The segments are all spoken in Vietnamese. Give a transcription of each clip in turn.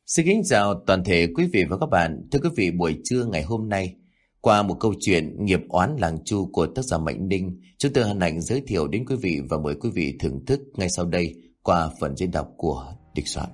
Xin kính chào toàn thể quý vị và các bạn. Thưa quý vị, buổi trưa ngày hôm nay, qua một câu chuyện nghiệp oán làng Chu của tác giả Mạnh Ninh, chúng tôi hân hạnh giới thiệu đến quý vị và mời quý vị thưởng thức ngay sau đây qua phần diễn đọc của Địch Soạn.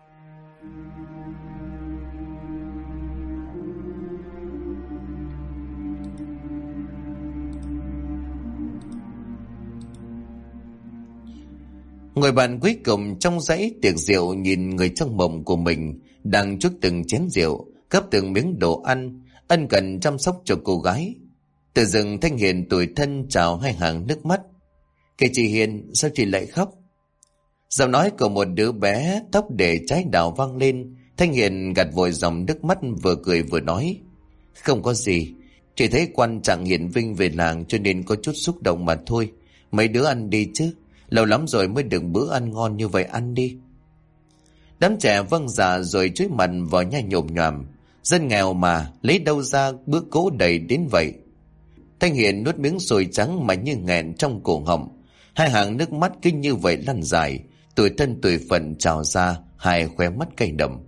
Ngồi bàn cuối cùng trong dãy tiệc rượu, nhìn người trong mộng của mình đang chuốc từng chén rượu, gắp từng miếng đồ ăn, ân cần chăm sóc cho cô gái. Tự dưng Thanh Hiền tủi thân trào hai hàng nước mắt. Kể chị Hiền, sao chị lại khóc? Giọng nói của một đứa bé tóc để trái đào vang lên. Thanh Hiền gạt vội dòng nước mắt, vừa cười vừa nói: Không có gì, chỉ thấy quan trạng hiển vinh về làng cho nên có chút xúc động mà thôi. Mấy đứa ăn đi chứ, lâu lắm rồi mới được bữa ăn ngon như vậy, ăn đi. Đám trẻ vâng dạ rồi chúi mặt vào nhai nhồm nhoàm. Dân nghèo mà, lấy đâu ra bữa cỗ đầy đến vậy. Thanh Hiền nuốt miếng xôi trắng mà như nghẹn trong cổ họng. Hai hàng nước mắt kinh như vậy lăn dài, tủi thân tủi phận trào ra, hai khóe mắt cay đậm.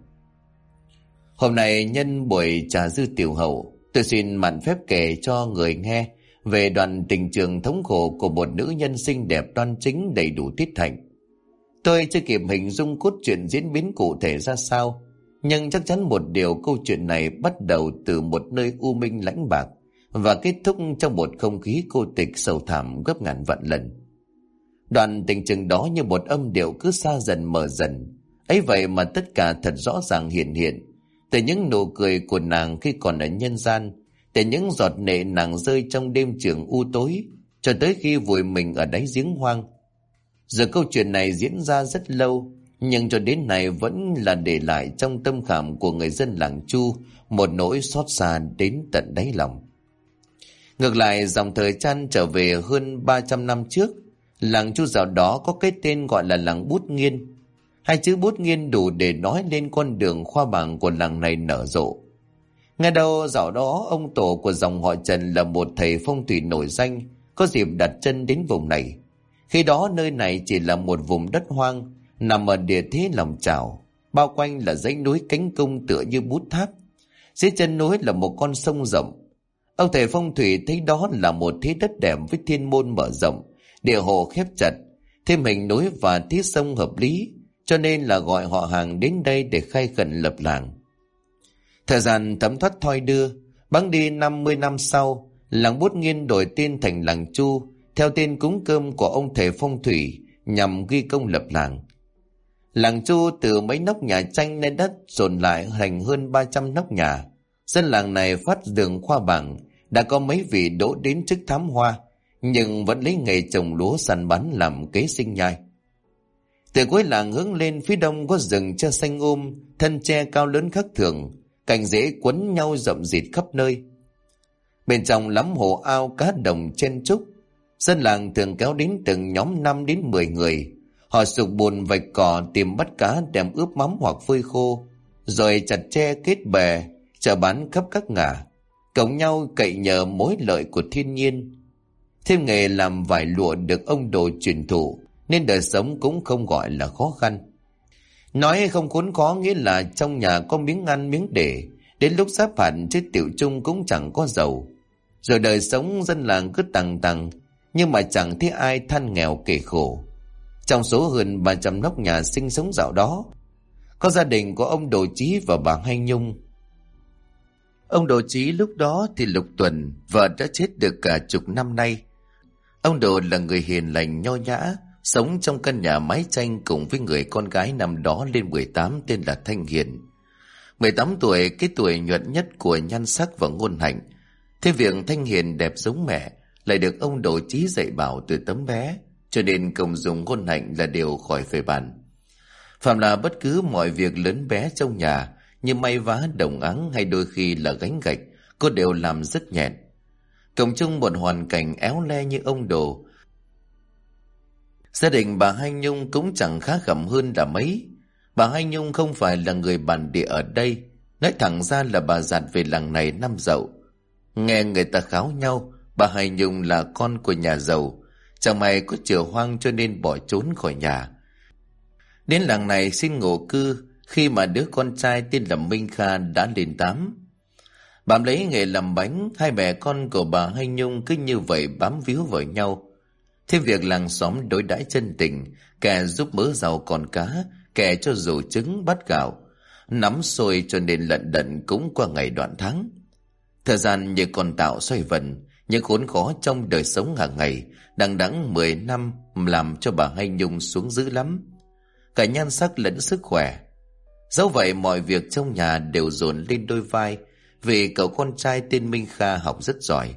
Hôm nay nhân buổi trà dư tiểu hậu, tôi xin mạn phép kể cho người nghe về đoạn tình trường thống khổ của một nữ nhân xinh đẹp đoan chính đầy đủ tiết hạnh. Tôi chưa kịp hình dung cốt truyện diễn biến cụ thể ra sao, nhưng chắc chắn một điều, câu chuyện này bắt đầu từ một nơi u minh lãnh bạc và kết thúc trong một không khí cô tịch sầu thảm gấp ngàn vạn lần. Đoạn tình trường đó như một âm điệu cứ xa dần mờ dần, ấy vậy mà tất cả thật rõ ràng hiện hiện, từ những nụ cười của nàng khi còn ở nhân gian, từ những giọt lệ nàng rơi trong đêm trường u tối, cho tới khi vùi mình ở đáy giếng hoang. Giờ câu chuyện này diễn ra rất lâu, nhưng cho đến nay vẫn là để lại trong tâm khảm của người dân làng Chu một nỗi xót xa đến tận đáy lòng. Ngược lại, dòng thời gian trở về hơn 300 năm trước, làng Chu dạo đó có cái tên gọi là làng Bút Nghiên. Hai chữ Bút Nghiên đủ để nói lên con đường khoa bảng của làng này nở rộ. Ngay đầu dạo đó, ông tổ của dòng họ Trần là một thầy phong thủy nổi danh, có dịp đặt chân đến vùng này. Khi đó nơi này chỉ là một vùng đất hoang, nằm ở địa thế lòng chảo, bao quanh là dãy núi cánh cung tựa như bút tháp. Dưới chân núi là một con sông rộng. Ông thầy phong thủy thấy đó là một thế đất đẹp với thiên môn mở rộng, địa hồ khép chặt, thêm hình núi và thế sông hợp lý, cho nên là gọi họ hàng đến đây để khai khẩn lập làng. Thời gian thấm thoát thoi đưa, bẵng đi 50 năm sau, làng Bút Nghiên đổi tên thành làng Chu, theo tên cúng cơm của ông thầy phong thủy nhằm ghi công lập làng. Làng Chu từ mấy nóc nhà tranh lên đất dồn lại thành hơn 300 nóc nhà. Dân làng này phát đường khoa bảng, đã có mấy vị đỗ đến chức thám hoa, nhưng vẫn lấy nghề trồng lúa săn bắn làm kế sinh nhai. Từ cuối làng hướng lên phía đông có rừng tre xanh thân tre cao lớn khác thường, cành rễ quấn nhau rậm rịt khắp nơi. Bên trong lắm hồ ao cá đồng chen chúc. Dân làng thường kéo đến từng nhóm 5 đến 10 người. Họ sục bùn vạch cỏ tìm bắt cá đem ướp mắm hoặc phơi khô, rồi chặt tre kết bè chợ bán khắp các ngả, cõng nhau cậy nhờ mối lợi của thiên nhiên. Thêm nghề làm vải lụa được ông đồ truyền thụ, nên đời sống cũng không gọi là khó khăn. Nói không khốn khó nghĩa là trong nhà có miếng ăn miếng để, đến lúc sắp hẳn chứ tiểu chung cũng chẳng có giàu. Rồi đời sống dân làng cứ tằng tằng, nhưng mà chẳng thấy ai than nghèo kể khổ. Trong số hơn 300 nóc nhà sinh sống dạo đó, có gia đình của ông Đồ Chí và bà Hai Nhung. Ông Đồ Chí lúc đó thì lục tuần, vợ đã chết được cả chục năm nay. Ông Đồ là người hiền lành nho nhã, sống trong căn nhà mái tranh cùng với người con gái năm đó lên 18 tên là Thanh Hiền. 18 tuổi, cái tuổi nhuận nhất của nhan sắc và ngôn hạnh. Thế việc Thanh Hiền đẹp giống mẹ lại được ông Đồ Chí dạy bảo từ tấm bé, cho nên công dụng ngôn hạnh là điều khỏi phải bàn. Phạm là bất cứ mọi việc lớn bé trong nhà như may vá đồng áng hay đôi khi là gánh gạch, cô đều làm rất nhẹn. Cộng chung một hoàn cảnh éo le như ông Đồ, gia đình bà Hai Nhung cũng chẳng khá khẩm hơn là mấy. Bà Hai Nhung không phải là người bản địa ở đây, nói thẳng ra là bà dạt về làng này năm Dậu. Nghe người ta kháo nhau, bà Hai Nhung là con của nhà giàu, chẳng may có chửa hoang cho nên bỏ trốn khỏi nhà. Đến làng này xin ngụ cư, khi mà đứa con trai tên là Minh Kha đã lên 8. Bám lấy nghề làm bánh, hai mẹ con của bà Hay Nhung cứ như vậy bám víu vào nhau. Thêm việc làng xóm đối đãi chân tình, kẻ giúp mớ rau con cá, kẻ cho rượu trứng bát gạo, nắm xôi cho nên lận đận cũng qua ngày đoạn tháng. Thời gian như con tạo xoay vần, những khốn khó trong đời sống hàng ngày, đằng đẵng 10 năm làm cho bà Hay Nhung xuống dữ lắm, cả nhan sắc lẫn sức khỏe. Dẫu vậy mọi việc trong nhà đều dồn lên đôi vai, vì cậu con trai tên Minh Kha học rất giỏi.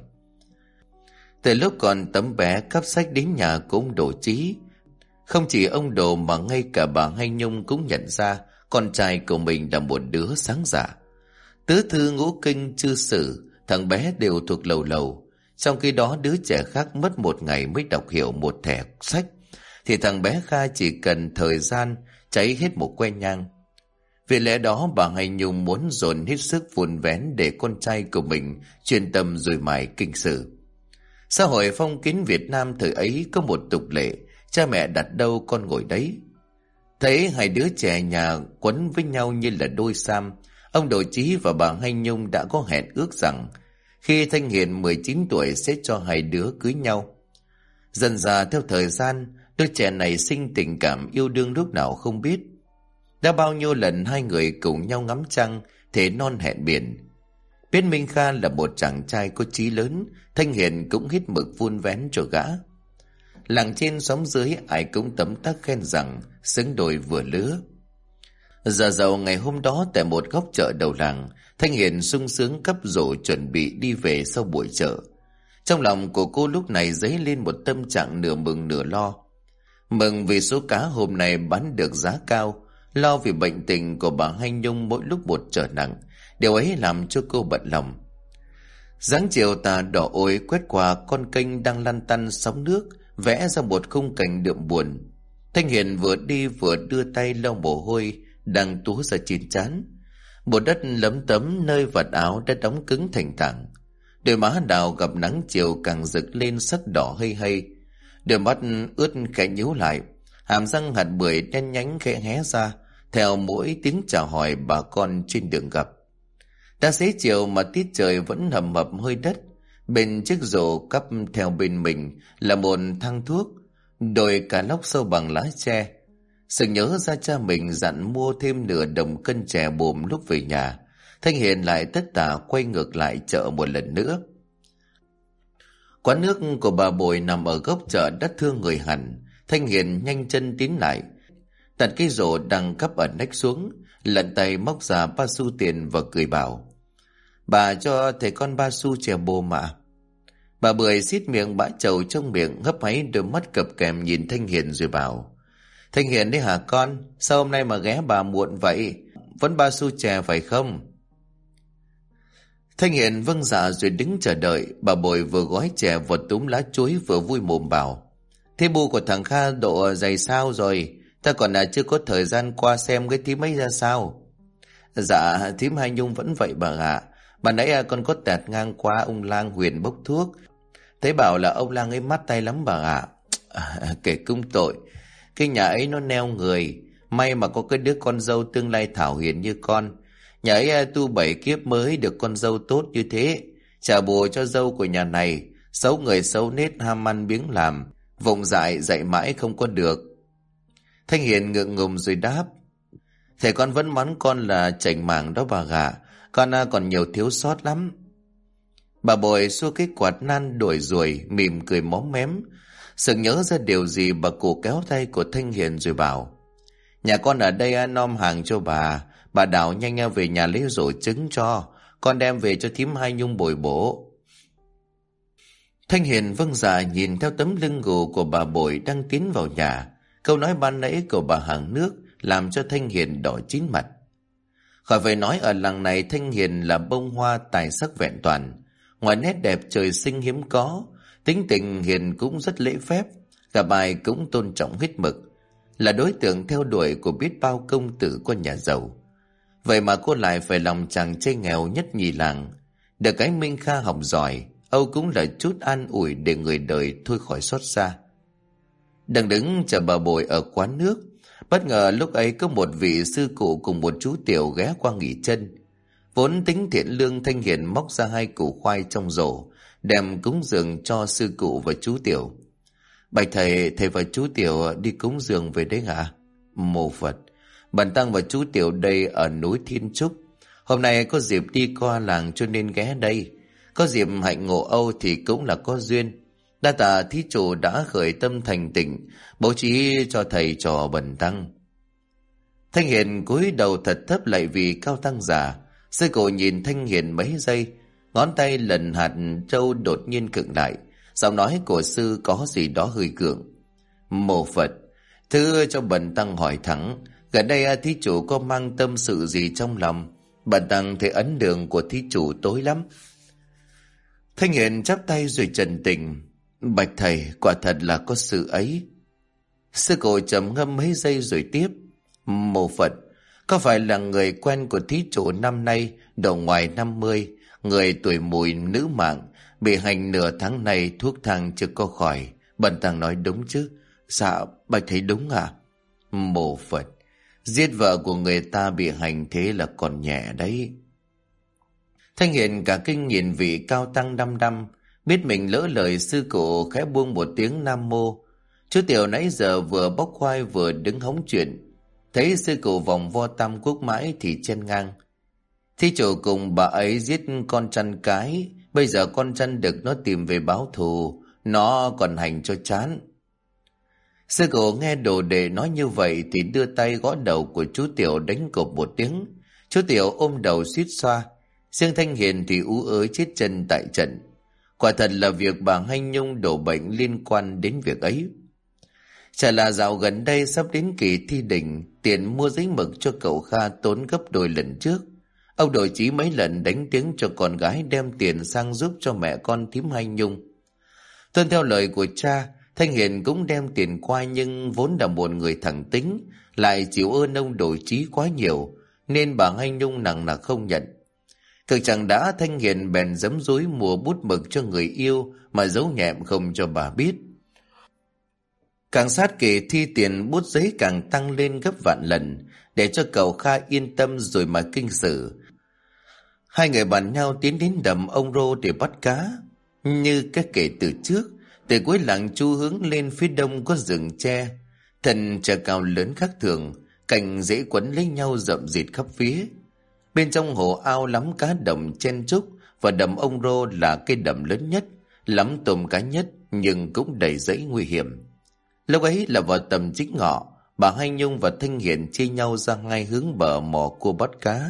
Từ lúc còn tấm bé, cắp sách đến nhà cũng đổ chí. Không chỉ ông Đồ mà ngay cả bà Hay Nhung cũng nhận ra con trai của mình là một đứa sáng dạ. Tứ thư ngũ kinh chư sử, thằng bé đều thuộc lầu lầu. Trong khi đó đứa trẻ khác mất một ngày mới đọc hiểu một thẻ sách, thì thằng bé Kha chỉ cần thời gian cháy hết một que nhang. Vì lẽ đó bà Hay Nhung muốn dồn hết sức vun vén để con trai của mình chuyên tâm dùi mài kinh sử. Xã hội phong kiến Việt Nam thời ấy có một tục lệ, cha mẹ đặt đâu con ngồi đấy. Thấy hai đứa trẻ nhà quấn với nhau như là đôi sam, ông Đồ Chí và bà Hay Nhung đã có hẹn ước rằng khi Thanh Hiền 19 tuổi sẽ cho hai đứa cưới nhau. Dần dà theo thời gian, đôi trẻ này sinh tình cảm yêu đương lúc nào không biết. Đã bao nhiêu lần hai người cùng nhau ngắm trăng, thế non hẹn biển. Biết Minh Kha là một chàng trai có chí lớn, Thanh Hiền cũng hết mực vun vén cho gã. Làng trên xóm dưới ai cũng tấm tắc khen rằng xứng đôi vừa lứa. Giờ dậu ngày hôm đó tại một góc chợ đầu làng, Thanh Hiền sung sướng cắp rổ chuẩn bị đi về sau buổi chợ. Trong lòng của cô lúc này dấy lên một tâm trạng nửa mừng nửa lo. Mừng vì số cá hôm nay bán được giá cao, lo vì bệnh tình của bà Hay Nhung mỗi lúc một trở nặng. Điều ấy làm cho cô bận lòng. Dáng chiều tà đỏ ối quét qua con kênh đang lăn tăn sóng nước, vẽ ra một khung cảnh đượm buồn. Thanh Hiền vừa đi vừa đưa tay lau mồ hôi đang túa ra trên trán. Bột đất lấm tấm nơi vạt áo đã đóng cứng thành thẳng. Đôi má đào gặp nắng chiều càng rực lên sắc đỏ hây hây. Đôi mắt ướt khẽ nhíu lại, hàm răng hạt bưởi đen nhánh khẽ hé ra theo mỗi tiếng chào hỏi bà con trên đường gặp. Đã xế chiều mà tiết trời vẫn hầm hập hơi đất. Bên chiếc rổ cắp theo bên mình là một thang thuốc, đồi cà lóc sâu bằng lá tre. Sự nhớ ra cha mình dặn mua thêm nửa đồng cân chè bồm lúc về nhà, Thanh Hiền lại tất tả quay ngược lại chợ một lần nữa. Quán nước của bà Bồi nằm ở góc chợ đất thương người hẳn. Thanh Hiền nhanh chân tiến lại, đặt cái rổ đang cắp ở nách xuống, lận tay móc ra 3 xu tiền và cười bảo: "Bà cho thầy con 3 xu chè bồm ạ." Bà Bưởi xít miệng bã trầu trong miệng, hấp háy đôi mắt cập kèm nhìn Thanh Hiền rồi bảo: "Thanh Hiền đấy hả con? Sao hôm nay mà ghé bà muộn vậy? Vẫn 3 xu chè phải không?" Thanh Hiền vâng dạ rồi đứng chờ đợi. Bà Bồi vừa gói chè vừa túm lá chuối vừa vui mồm bảo: "Thế bu của thằng Kha độ dày sao rồi? Ta còn chưa có thời gian qua xem cái thím ấy ra sao." "Dạ thím Hai Nhung vẫn vậy bà ạ. Bà nãy con có tẹt ngang qua ông Lang Huyền bốc thuốc, thấy bảo là ông Lang ấy mát tay lắm bà ạ." Kể cung tội, cái nhà ấy nó neo người. May mà có cái đứa con dâu tương lai thảo hiền như con. Nhà ấy tu 7 kiếp mới được con dâu tốt như thế. Trả bù cho dâu của nhà này, xấu người xấu nết ham ăn biếng làm, vụng dại dạy mãi không có được. Thanh Hiền ngượng ngùng rồi đáp: "Thầy con vẫn mắng con là chảnh mảng đó bà gà. Con còn nhiều thiếu sót lắm." Bà Bồi xua cái quạt nan đổi ruồi, mỉm cười móm mém. Sực nhớ ra điều gì, bà cụ kéo tay của Thanh Hiền rồi bảo: "Nhà con ở đây nom hàng cho bà. Bà Đào nhanh về nhà lấy rổ trứng cho, con đem về cho thím Hai Nhung bồi bổ." Thanh Hiền vâng dạ nhìn theo tấm lưng gù của bà Bồi đang tiến vào nhà. Câu nói ban nãy của bà hàng nước làm cho Thanh Hiền đỏ chín mặt. Khỏi phải nói ở làng này Thanh Hiền là bông hoa tài sắc vẹn toàn. Ngoài nét đẹp trời sinh hiếm có, tính tình Hiền cũng rất lễ phép, gặp ai cũng tôn trọng hết mực, là đối tượng theo đuổi của biết bao công tử con nhà giàu. Vậy mà cô lại phải lòng chàng trai nghèo nhất nhì làng. Được cái Minh Kha học giỏi, Âu cũng là chút an ủi để người đời thôi khỏi xót xa. Đang đứng chờ bà Bồi ở quán nước, Bất ngờ lúc ấy có một vị sư cụ cùng một chú tiểu ghé qua nghỉ chân. Vốn tính thiện lương, Thanh Hiền móc ra 2 củ khoai trong rổ, đem cúng dường cho sư cụ và chú tiểu. Bạch thầy, thầy và chú tiểu đi cúng dường về đấy hả? Mô Phật, bần tăng và chú tiểu đây ở núi Thiên Trúc. Hôm nay có dịp đi qua làng cho nên ghé đây. Có dịp hạnh ngộ Âu thì cũng là có duyên. Đa tạ thí chủ đã khởi tâm thành tịnh, bố trí cho thầy trò bần tăng. Thanh Hiền cúi đầu thật thấp lại vì cao tăng giả. Sư cụ nhìn Thanh Hiền mấy giây, ngón tay lần hạt trâu đột nhiên khựng lại. Giọng nói của sư có gì đó hơi gượng. Mô Phật, thứ cho bần tăng hỏi thẳng, gần đây thí chủ có mang tâm sự gì trong lòng? Bần tăng thấy ấn đường của thí chủ tối lắm. Thanh Hiền chắp tay rồi trần tình. Bạch thầy, quả thật là có sự ấy. Sư cụ trầm ngâm mấy giây rồi tiếp. Mô Phật, có phải là người quen của thí chủ năm nay độ ngoài 50, người tuổi mùi nữ mạng, bị hành nửa tháng này thuốc thang chưa có khỏi? Bần tăng nói đúng chứ? Dạ, bạch thầy đúng à? Mô Phật, giết vợ của người ta bị hành thế là còn nhẹ đấy. Thanh Hiền cả kinh nhìn vị cao tăng đăm đăm, biết mình lỡ lời, sư cụ khẽ buông một tiếng nam mô. Chú tiểu nãy giờ vừa bóc khoai vừa đứng hóng chuyện, thấy sư cụ vòng vo tam quốc mãi thì chen ngang. Thí chủ cùng bà ấy giết con chăn cái, bây giờ con chăn được nó tìm về báo thù, nó còn hành cho chán. Sư cụ nghe đồ đệ nói như vậy thì đưa tay gõ đầu của chú tiểu đánh cộp một tiếng. Chú tiểu ôm đầu suýt xoa, riêng Thanh Hiền thì ú ớ chết chân tại trận. Quả thật là việc bà Hanh Nhung đổ bệnh liên quan đến việc ấy. Chả là dạo gần đây sắp đến kỳ thi đình, tiền mua giấy mực cho cậu Kha tốn gấp đôi lần trước. Ông đội chí mấy lần đánh tiếng cho con gái đem tiền sang giúp cho mẹ con thím Hanh Nhung. Tuân theo lời của cha, Thanh Hiền cũng đem tiền qua, nhưng vốn là một người thẳng tính, lại chịu ơn ông đội chí quá nhiều, nên bà Hanh Nhung nặng nặc không nhận. Cực chẳng đã, Thanh Hiền bèn giấm dối mua bút mực cho người yêu mà giấu nhẹm không cho bà biết. Càng sát kỳ thi, tiền bút giấy càng tăng lên gấp vạn lần, để cho cậu Kha yên tâm rồi mà kinh xử. Hai người bàn nhau tiến đến đầm ông Rô để bắt cá. Như cách kể từ trước, từ cuối làng Chu hướng lên phía đông có rừng tre, thân tre cao lớn khác thường, cành rễ quấn lấy nhau rậm rịt khắp phía. Bên trong hồ ao lắm cá đồng chen chúc, và đầm ông Rô là cây đầm lớn nhất, lắm tôm cá nhất, nhưng cũng đầy rẫy nguy hiểm. Lúc ấy là vào tầm chính ngọ, bà Hanh Nhung và Thanh Hiền chia nhau ra hai hướng bờ mò cua bắt cá.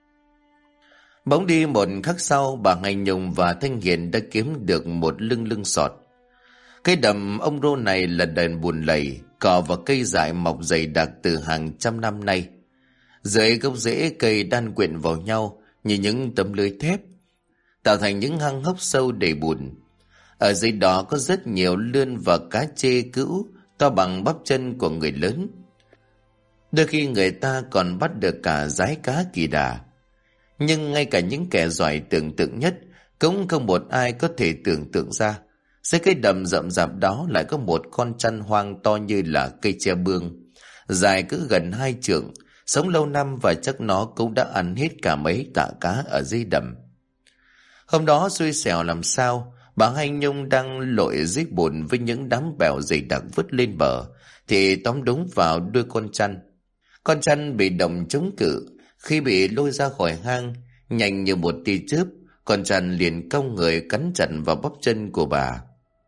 Bỗng đi một khắc sau, bà Hanh Nhung và Thanh Hiền đã kiếm được một lưng sọt. Cây đầm ông Rô này là đền bùn lầy, cỏ và cây dại mọc dày đặc từ hàng trăm năm nay. Dưới gốc rễ cây đan quyện vào nhau như những tấm lưới thép, tạo thành những hang hốc sâu đầy bùn. Ở dưới đó có rất nhiều lươn và cá chê cữu to bằng bắp chân của người lớn. Đôi khi người ta còn bắt được cả dái cá kỳ đà. Nhưng ngay cả những kẻ giỏi tưởng tượng nhất cũng không một ai có thể tưởng tượng ra, dưới cây đầm rậm rạp đó lại có một con chăn hoang to như là cây tre bương, dài cứ gần 2 trượng, sống lâu năm và chắc nó cũng đã ăn hết cả mấy tạ cá ở dưới đầm. Hôm đó xui xẻo làm sao, bà Hanh Nhung đang lội dưới bùn với những đám bèo dày đặc vứt lên bờ, thì tóm đúng vào đuôi con chăn. Con chăn bị động chống cự, khi bị lôi ra khỏi hang, nhanh như một tia chớp, con chăn liền cong người cắn chặt vào bắp chân của bà.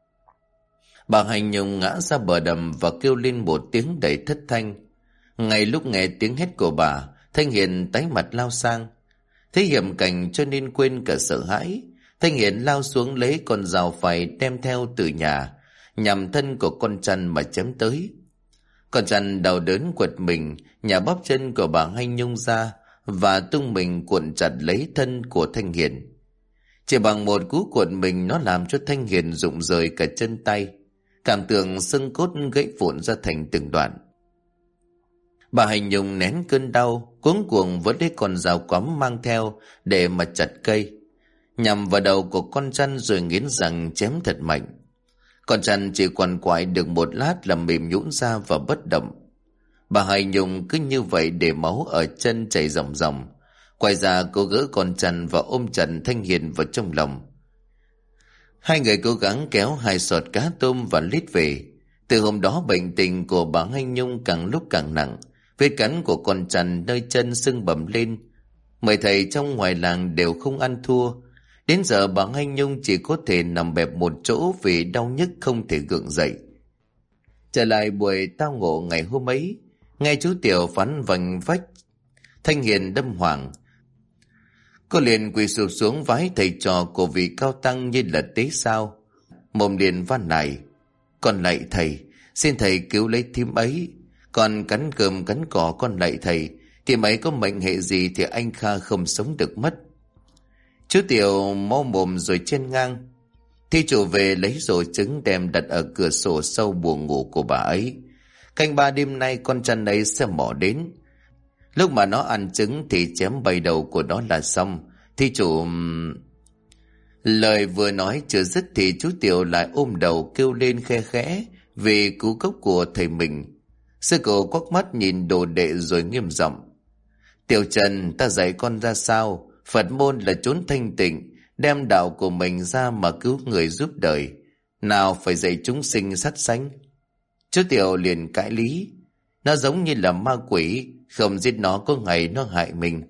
Bà Hanh Nhung ngã ra bờ đầm và kêu lên một tiếng đầy thất thanh. Ngay lúc nghe tiếng hét của bà, Thanh Hiền tái mặt lao sang. Thấy hiểm cảnh cho nên quên cả sợ hãi, Thanh Hiền lao xuống lấy con dao phay đem theo từ nhà, nhằm thân của con chăn mà chém tới. Con chăn đau đớn quật mình, nhả bắp chân của bà Hanh Nhung ra và tung mình cuộn chặt lấy thân của Thanh Hiền. Chỉ bằng một cú cuộn mình, nó làm cho Thanh Hiền rụng rời cả chân tay, cảm tưởng xương cốt gãy vụn ra thành từng đoạn. Bà Hanh Nhung nén cơn đau, cuống cuồng vớt lấy con dao quắm mang theo để mà chặt cây, nhằm vào đầu của con chăn rồi nghiến răng chém thật mạnh. Con chăn chỉ quằn quại được một lát là mềm nhũn ra và bất động. Bà Hai Nhung cứ như vậy để máu ở chân chảy ròng ròng. Quay ra cô gỡ con chăn và ôm Trần Thanh Hiền vào trong lòng. Hai người cố gắng kéo hai sọt cá tôm và lít về. Từ hôm đó bệnh tình của bà Hai Nhung càng lúc càng nặng. Vết cắn của con Trần nơi chân sưng bầm lên. Mời thầy trong ngoài làng đều không ăn thua. Đến giờ bà Hai Nhung chỉ có thể nằm bẹp một chỗ vì đau nhức không thể gượng dậy. Trở lại buổi tao ngộ ngày hôm ấy, nghe chú Tiểu phán vành vách, Thanh Hiền đâm hoàng. Cô liền quỳ sụp xuống vái thầy trò của vị cao tăng như là tế sao. Mồm liền van nài: "Con lạy thầy, xin thầy cứu lấy thím ấy. Con cắn cơm cắn cỏ con lạy thầy, thím ấy có mệnh hệ gì thì anh Kha không sống được mất." Chú Tiểu mó mồm rồi chen ngang: "Thi chủ về lấy rổ trứng đem đặt ở cửa sổ sau buồng ngủ của bà ấy. Canh ba đêm nay con chăn ấy sẽ mò đến. Lúc mà nó ăn trứng thì chém bay đầu của nó là xong. Thi chủ..." Lời vừa nói chưa dứt thì chú Tiểu lại ôm đầu kêu lên khe khẽ vì cú cốc của thầy mình. Sư cổ quắc mắt nhìn đồ đệ rồi nghiêm giọng: "Tiểu Trần, ta dạy con ra sao? Phật môn là chốn thanh tịnh, đem đạo của mình ra mà cứu người giúp đời, nào phải dạy chúng sinh sát sanh." Chú Tiểu liền cãi lý: "Nó giống như là ma quỷ, không giết nó có ngày nó hại mình."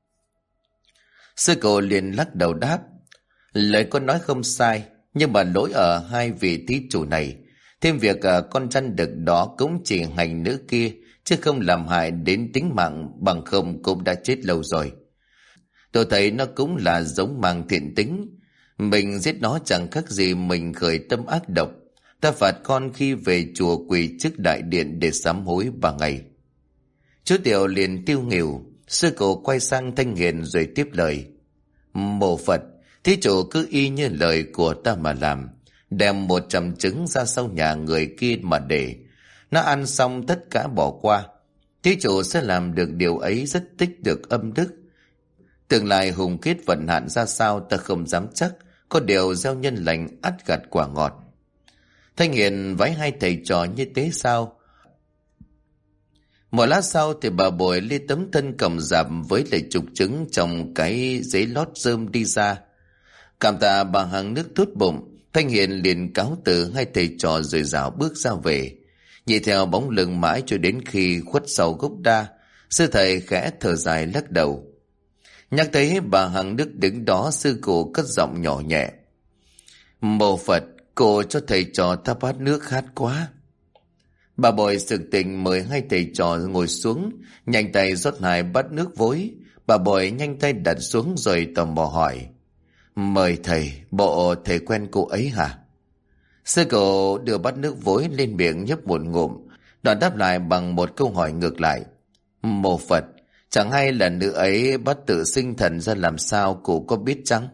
Sư cổ liền lắc đầu đáp: "Lời con nói không sai, nhưng mà lỗi ở hai vị thí chủ này. Thêm việc con chăn đực đó cũng chỉ hành nữ kia, chứ không làm hại đến tính mạng, bằng không cũng đã chết lâu rồi. Tôi thấy nó cũng là giống mang thiện tính. Mình giết nó chẳng khác gì mình khởi tâm ác độc. Ta phạt con khi về chùa quỳ trước đại điện để sám hối 3 ngày." Chú Tiểu liền tiêu nghỉu. Sư cổ quay sang Thanh Hiền rồi tiếp lời: "Mô Phật, thí chủ cứ y như lời của ta mà làm. Đem 100 trứng ra sau nhà người kia mà để. Nó ăn xong tất cả bỏ qua. Thí chủ sẽ làm được điều ấy rất tích được âm đức. Tương lai hùng kết vận hạn ra sao ta không dám chắc, có điều gieo nhân lành ắt gặt quả ngọt." Thanh Hiền vái hai thầy trò như thế sao. Một lát sau thì bà Bội lấy tấm thân cầm rạp với lại chục trứng trong cái giấy lót rơm đi ra. Cảm tạ bà hàng nước thút bụng, Thanh Hiền liền cáo từ hai thầy trò rồi rảo bước ra về. Nhìn theo bóng lưng mãi cho đến khi khuất sau gốc đa, sư thầy khẽ thở dài lắc đầu. Nhắc thấy bà hàng nước đứng đó, sư cụ cất giọng nhỏ nhẹ: "Mô Phật, cô cho thầy trò ta bát nước khát quá." Bà Bội sực tỉnh mời hai thầy trò ngồi xuống, nhanh tay rót 2 bát nước vối. Bà Bội nhanh tay đặt xuống rồi tò mò hỏi: "Mời thầy, bộ thầy quen cô ấy hả?" Sư cậu đưa bát nước vối lên miệng nhấp một ngụm, đoạn đáp lại bằng một câu hỏi ngược lại: "Mô Phật, chẳng hay là nữ ấy bắt tự sinh thần ra làm sao, cụ có biết chăng?"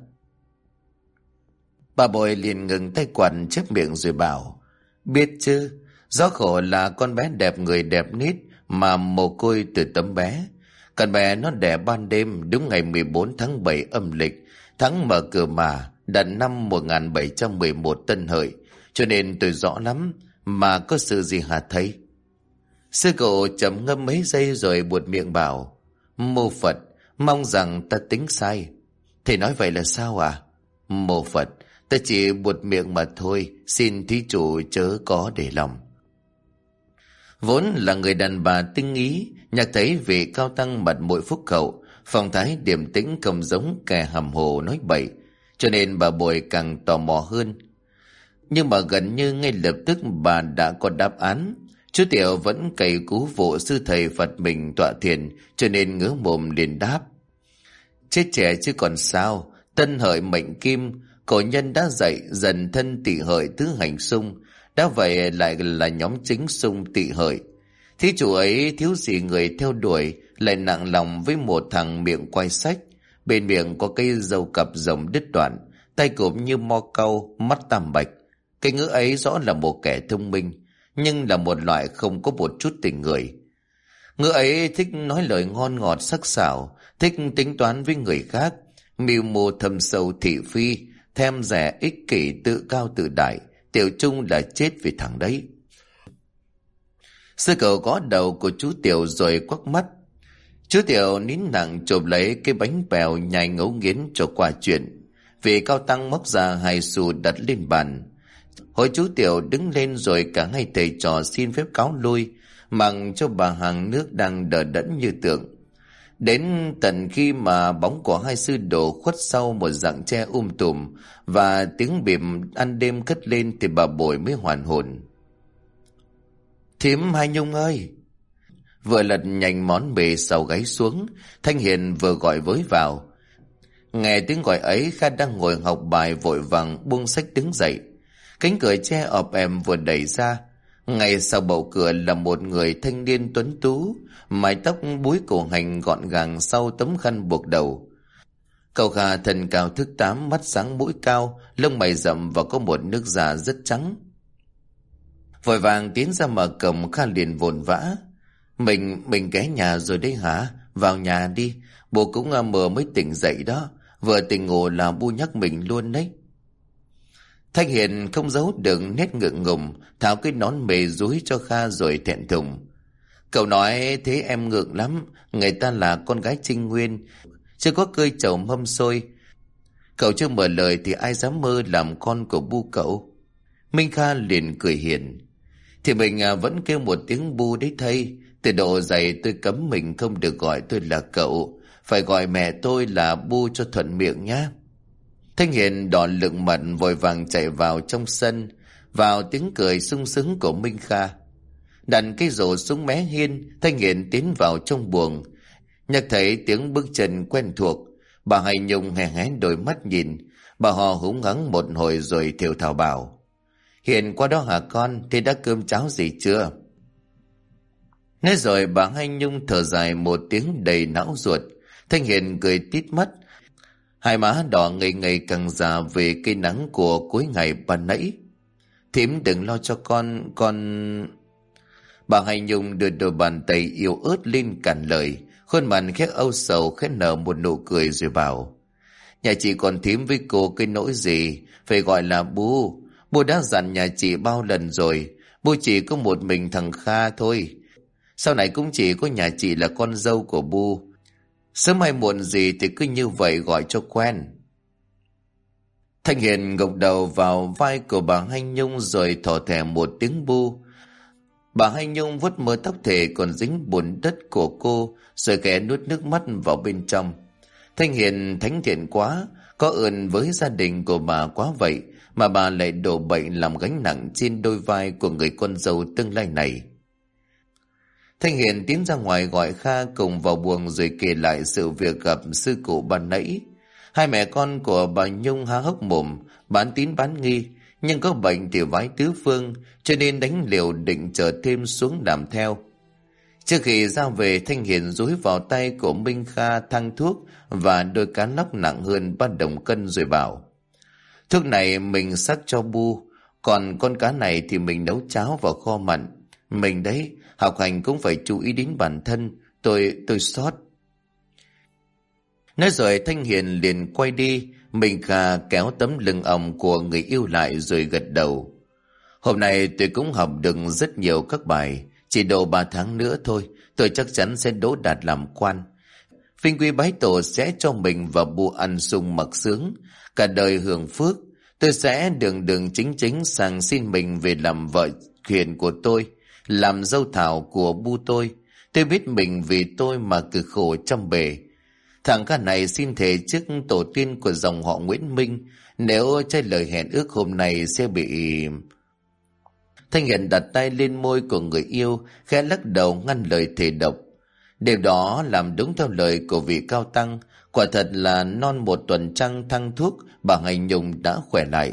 Bà Bội liền ngừng tay quạt chép miệng rồi bảo: "Biết chứ, rõ khổ là con bé đẹp người đẹp nít mà mồ côi từ tấm bé. Con bé nó đẻ ban đêm đúng ngày 14 tháng 7 âm lịch, tháng mở cửa mà, đặt năm 1711 Tân Hợi, cho nên tôi rõ lắm, mà có sự gì hả thầy?" Sư cậu trầm ngâm mấy giây rồi buột miệng bảo: "Mô Phật, mong rằng ta tính sai." "Thầy nói vậy là sao à?" "Mô Phật, ta chỉ buột miệng mà thôi, xin thí chủ chớ có để lòng." Vốn là người đàn bà tinh ý, nhạc thấy vị cao tăng mặt mũi phúc hậu, phong thái điềm tĩnh không giống kẻ hầm hồ nói bậy, cho nên bà Bội càng tò mò hơn. Nhưng mà gần như ngay lập tức bà đã có đáp án. Chú Tiểu vẫn cày cú vụ sư thầy Phật mình tọa thiền, cho nên ngứa mồm liền đáp: "Chết trẻ chứ còn sao, Tân Hợi mệnh kim, cổ nhân đã dạy dần thân tỵ hợi tứ hành xung, đã vậy lại là nhóm chính xung tỵ hợi. Thí chủ ấy thiếu gì người theo đuổi, lại nặng lòng với một thằng miệng quay sách, bên miệng có cây râu cặp rồng đứt đoạn, tay cụm như mo cau, mắt tam bạch. Cái ngữ ấy rõ là một kẻ thông minh, nhưng là một loại không có một chút tình người. Ngữ ấy thích nói lời ngon ngọt sắc sảo, thích tính toán với người khác, mưu mô thâm sâu thị phi, thèm rẻ ích kỷ, tự cao tự đại, tiểu chung là chết vì thằng đấy." Sư cậu gõ đầu của chú Tiểu rồi quắc mắt. Chú Tiểu nín nặng chộp lấy cái bánh bèo nhai ngấu nghiến cho qua chuyện. Vị cao tăng móc ra 2 xu đặt lên bàn. Hội chú Tiểu đứng lên rồi cả hai thầy trò xin phép cáo lui, mặc cho bà hàng nước đang đờ đẫn như tượng. Đến tận khi mà bóng của 2 sư đồ khuất sau một rặng tre tùm và tiếng bìm ăn đêm cất lên thì bà Bội mới hoàn hồn. Thím Hai Nhung ơi! Vừa lật nhanh món bề sau gáy xuống, Thanh Hiền vừa gọi với vào. Nghe tiếng gọi ấy, Kha đang ngồi học bài vội vàng buông sách đứng dậy. Cánh cửa tre ọp em vừa đẩy ra. Ngay sau bậu cửa là một người thanh niên tuấn tú, mái tóc búi cổ hành gọn gàng sau tấm khăn buộc đầu. Cậu Kha thân cao thước 8, mắt sáng mũi cao, lông mày rậm và có một nước da rất trắng. Vội vàng tiến ra mở cổng, Kha liền vồn vã. Mình ghé nhà rồi đấy hả? Vào nhà đi, bố cũng mờ mới tỉnh dậy đó. Vừa tỉnh ngủ là bu nhắc mình luôn đấy. Thanh Hiền không giấu được nét ngượng ngùng, tháo cái nón mề rúi cho Kha rồi thẹn thùng. Cậu nói thế em ngượng lắm, người ta là con gái Trinh Nguyên, chưa có cơi chầu mâm xôi. Cậu chưa mở lời thì ai dám mơ làm con của bu cậu. Minh Kha liền cười hiền. Thì mình vẫn kêu một tiếng bu đấy thầy. Từ độ dày tôi cấm mình không được gọi tôi là cậu, phải gọi mẹ tôi là bu cho thuận miệng nhá. Thanh Hiền đỏ lựng mặt vội vàng chạy vào trong sân, vào tiếng cười sung sướng của Minh Kha. Đặt cái rổ xuống mé hiên, Thanh Hiền tiến vào trong buồng. Nhắc thấy tiếng bước chân quen thuộc, bà Hai Nhung hé hé đôi mắt nhìn. Bà họ húng hắng một hồi rồi thều thào bảo: Hiền qua đó hả con, thế đã cơm cháo gì chưa? Nói rồi bà Hai Nhung thở dài một tiếng đầy não ruột. Thanh Hiền cười tít mắt, hai má đỏ ngây ngây càng già vì cây nắng của cuối ngày ban nãy. Thím đừng lo cho con... Bà Hai Nhung đưa đôi bàn tay yếu ớt lên cản lời, khuôn mặt khẽ âu sầu khẽ nở một nụ cười rồi bảo: Nhà chị còn thím với cô cái nỗi gì, phải gọi là bu. Bu đã dặn nhà chị bao lần rồi, bu chỉ có một mình thằng Kha thôi. Sau này cũng chỉ có nhà chị là con dâu của bu. Sớm hay muộn gì thì cứ như vậy gọi cho quen. Thanh Hiền gục đầu vào vai của bà Hai Nhung rồi thỏ thẻ một tiếng bu. Bà Hai Nhung vuốt mớ tóc thể còn dính bùn đất của cô rồi khẽ nuốt nước mắt vào bên trong. Thanh Hiền thánh thiện quá, có ơn với gia đình của bà quá vậy mà bà lại đổ bệnh làm gánh nặng trên đôi vai của người con dâu tương lai này. Thanh Hiền tiến ra ngoài gọi Kha cùng vào buồng rồi kể lại sự việc gặp sư cụ ban nãy. Hai mẹ con của bà Nhung há hốc mồm, bán tín bán nghi, nhưng có bệnh thì vái tứ phương, cho nên đánh liều định chờ thêm xuống làm theo. Trước khi ra về, Thanh Hiền dúi vào tay của Minh Kha thang thuốc và đôi cá lóc nặng hơn 3 đồng cân rồi bảo: Thuốc này mình sắc cho bu, còn con cá này thì mình nấu cháo và kho mặn. Mình đấy, học hành cũng phải chú ý đến bản thân, tôi sót. Nói rồi Thanh Hiền liền quay đi. Minh Kha kéo tấm lưng ong của người yêu lại rồi gật đầu. Hôm nay tôi cũng học được rất nhiều các bài, chỉ độ 3 tháng nữa thôi, tôi chắc chắn sẽ đỗ đạt làm quan. Vinh quy bái tổ sẽ cho mình và bu ăn sung mặc sướng, cả đời hưởng phước. Tôi sẽ đường đường chính chính sang xin mình về làm vợ hiền của tôi, làm dâu thảo của bu tôi. Tôi biết mình vì tôi mà cực khổ trăm bề. Thằng ca này xin thề trước tổ tiên của dòng họ Nguyễn Minh, nếu trái lời hẹn ước hôm nay sẽ bị... Thanh Hiền đặt tay lên môi của người yêu, khẽ lắc đầu ngăn lời thề độc. Điều đó làm đúng theo lời của vị cao tăng. Quả thật là non một tuần trăng thăng thuốc, bà Hai Nhung đã khỏe lại.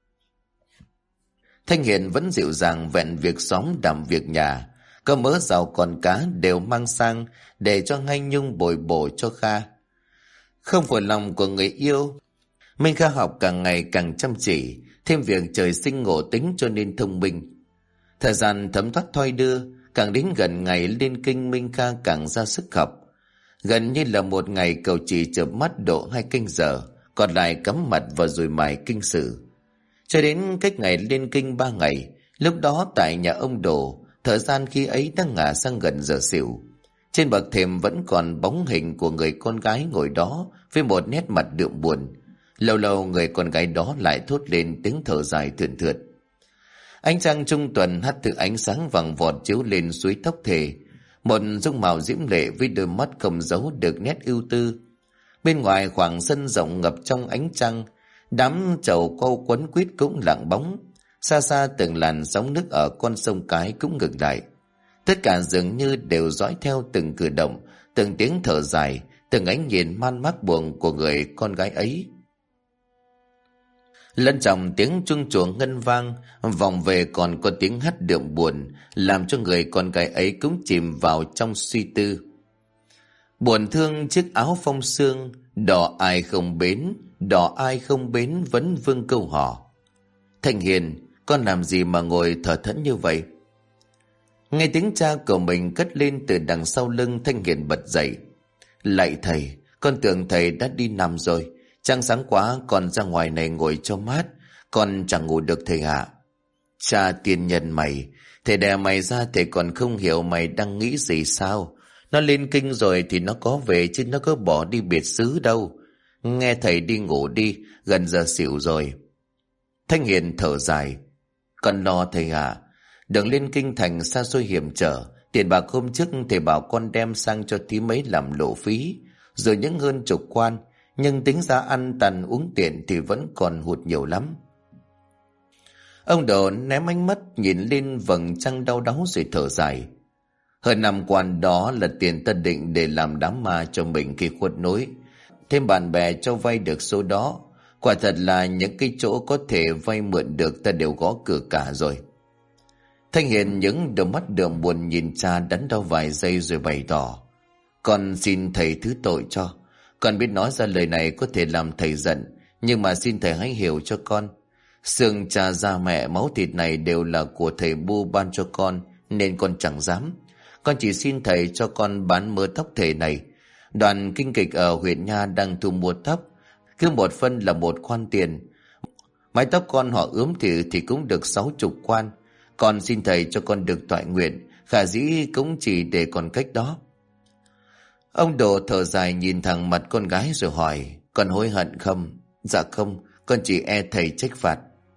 Thanh Hiền vẫn dịu dàng vẹn việc xóm đảm việc nhà. Có mớ rau còn cá đều mang sang để cho Hai Nhung bồi bổ cho Kha. Không vừa lòng của người yêu, Minh Kha học càng ngày càng chăm chỉ, thêm việc trời sinh ngộ tính cho nên thông minh. Thời gian thấm thoát thoi đưa, càng đến gần ngày lên kinh Minh Kha càng ra sức học. Gần như là một ngày cậu chỉ chợp mắt độ 2 canh giờ, còn lại cắm mặt vào dùi mài kinh sử. Cho đến cách ngày lên kinh 3 ngày, lúc đó tại nhà ông Đồ, Thời gian khi ấy đã ngả sang gần giờ xỉu. Trên bậc thềm vẫn còn bóng hình của người con gái ngồi đó với một nét mặt đượm buồn. Lâu lâu người con gái đó lại thốt lên tiếng thở dài thườn thượt. Ánh trăng trung tuần hắt thứ ánh sáng vàng vọt chiếu lên suối tóc thề, một dung mạo diễm lệ với đôi mắt không giấu được nét ưu tư. Bên ngoài khoảng sân rộng ngập trong ánh trăng, đám trầu câu quấn quýt cũng lặng bóng. Xa xa từng làn sóng nước ở con sông Cái cũng ngừng lại. Tất cả dường như đều dõi theo từng cử động, từng tiếng thở dài, từng ánh nhìn man mác buồn của người con gái ấy. Lẫn trong tiếng chuông chùa ngân vang, vòng về còn có tiếng hát đượm buồn, làm cho người con gái ấy cũng chìm vào trong suy tư. Buồn thương chiếc áo phong sương, đỏ ai không bến, đỏ ai không bến vẫn vương câu hò. Thanh Hiền, con làm gì mà ngồi thở thẫn như vậy? Nghe tiếng cha của mình cất lên từ đằng sau lưng, Thanh Hiền bật dậy. Lạy thầy, con tưởng thầy đã đi nằm rồi. Trăng sáng quá, con ra ngoài này ngồi cho mát. Con chẳng ngủ được thầy ạ. Cha tiên nhân mày, thầy đè mày ra thầy còn không hiểu mày đang nghĩ gì sao? Nó lên kinh rồi thì nó có về chứ nó có bỏ đi biệt xứ đâu. Nghe thầy đi ngủ đi, gần giờ xỉu rồi. Thanh Hiền thở dài. Con lo thầy ạ. Đường lên kinh thành xa xôi hiểm trở, tiền bạc hôm trước thầy bảo con đem sang cho thím mấy làm lộ phí, rồi những hơn chục quan, nhưng tính ra ăn tàn uống tiện thì vẫn còn hụt nhiều lắm. Ông Đồ ném ánh mắt nhìn lên vầng trăng đau đáu rồi thở dài. Hơn 5 quan đó là tiền ta định để làm đám ma cho mình khi khuất nối, thêm bạn bè cho vay được số đó. Quả thật là những cái chỗ có thể vay mượn được ta đều gõ cửa cả rồi. Thanh Hiền những đôi mắt đượm buồn nhìn cha đắn đo vài giây rồi bày tỏ. Con xin thầy thứ tội cho. Con biết nói ra lời này có thể làm thầy giận, nhưng mà xin thầy hãy hiểu cho con. Xương cha da mẹ máu thịt này đều là của thầy Bu ban cho con, nên con chẳng dám. Con chỉ xin thầy cho con bán mớ tóc thầy này. Đoàn kinh kịch ở huyện Nha đang thu mua tóc, cứ một phân là 1 quan tiền. Mái tóc con họ ướm thì cũng được 60 quan. Con xin thầy cho con được toại nguyện, khả dĩ cũng chỉ để còn cách đó. Ông Đồ thở dài nhìn thẳng mặt con gái rồi hỏi, con hối hận không? Dạ không, con chỉ e thầy trách phạt.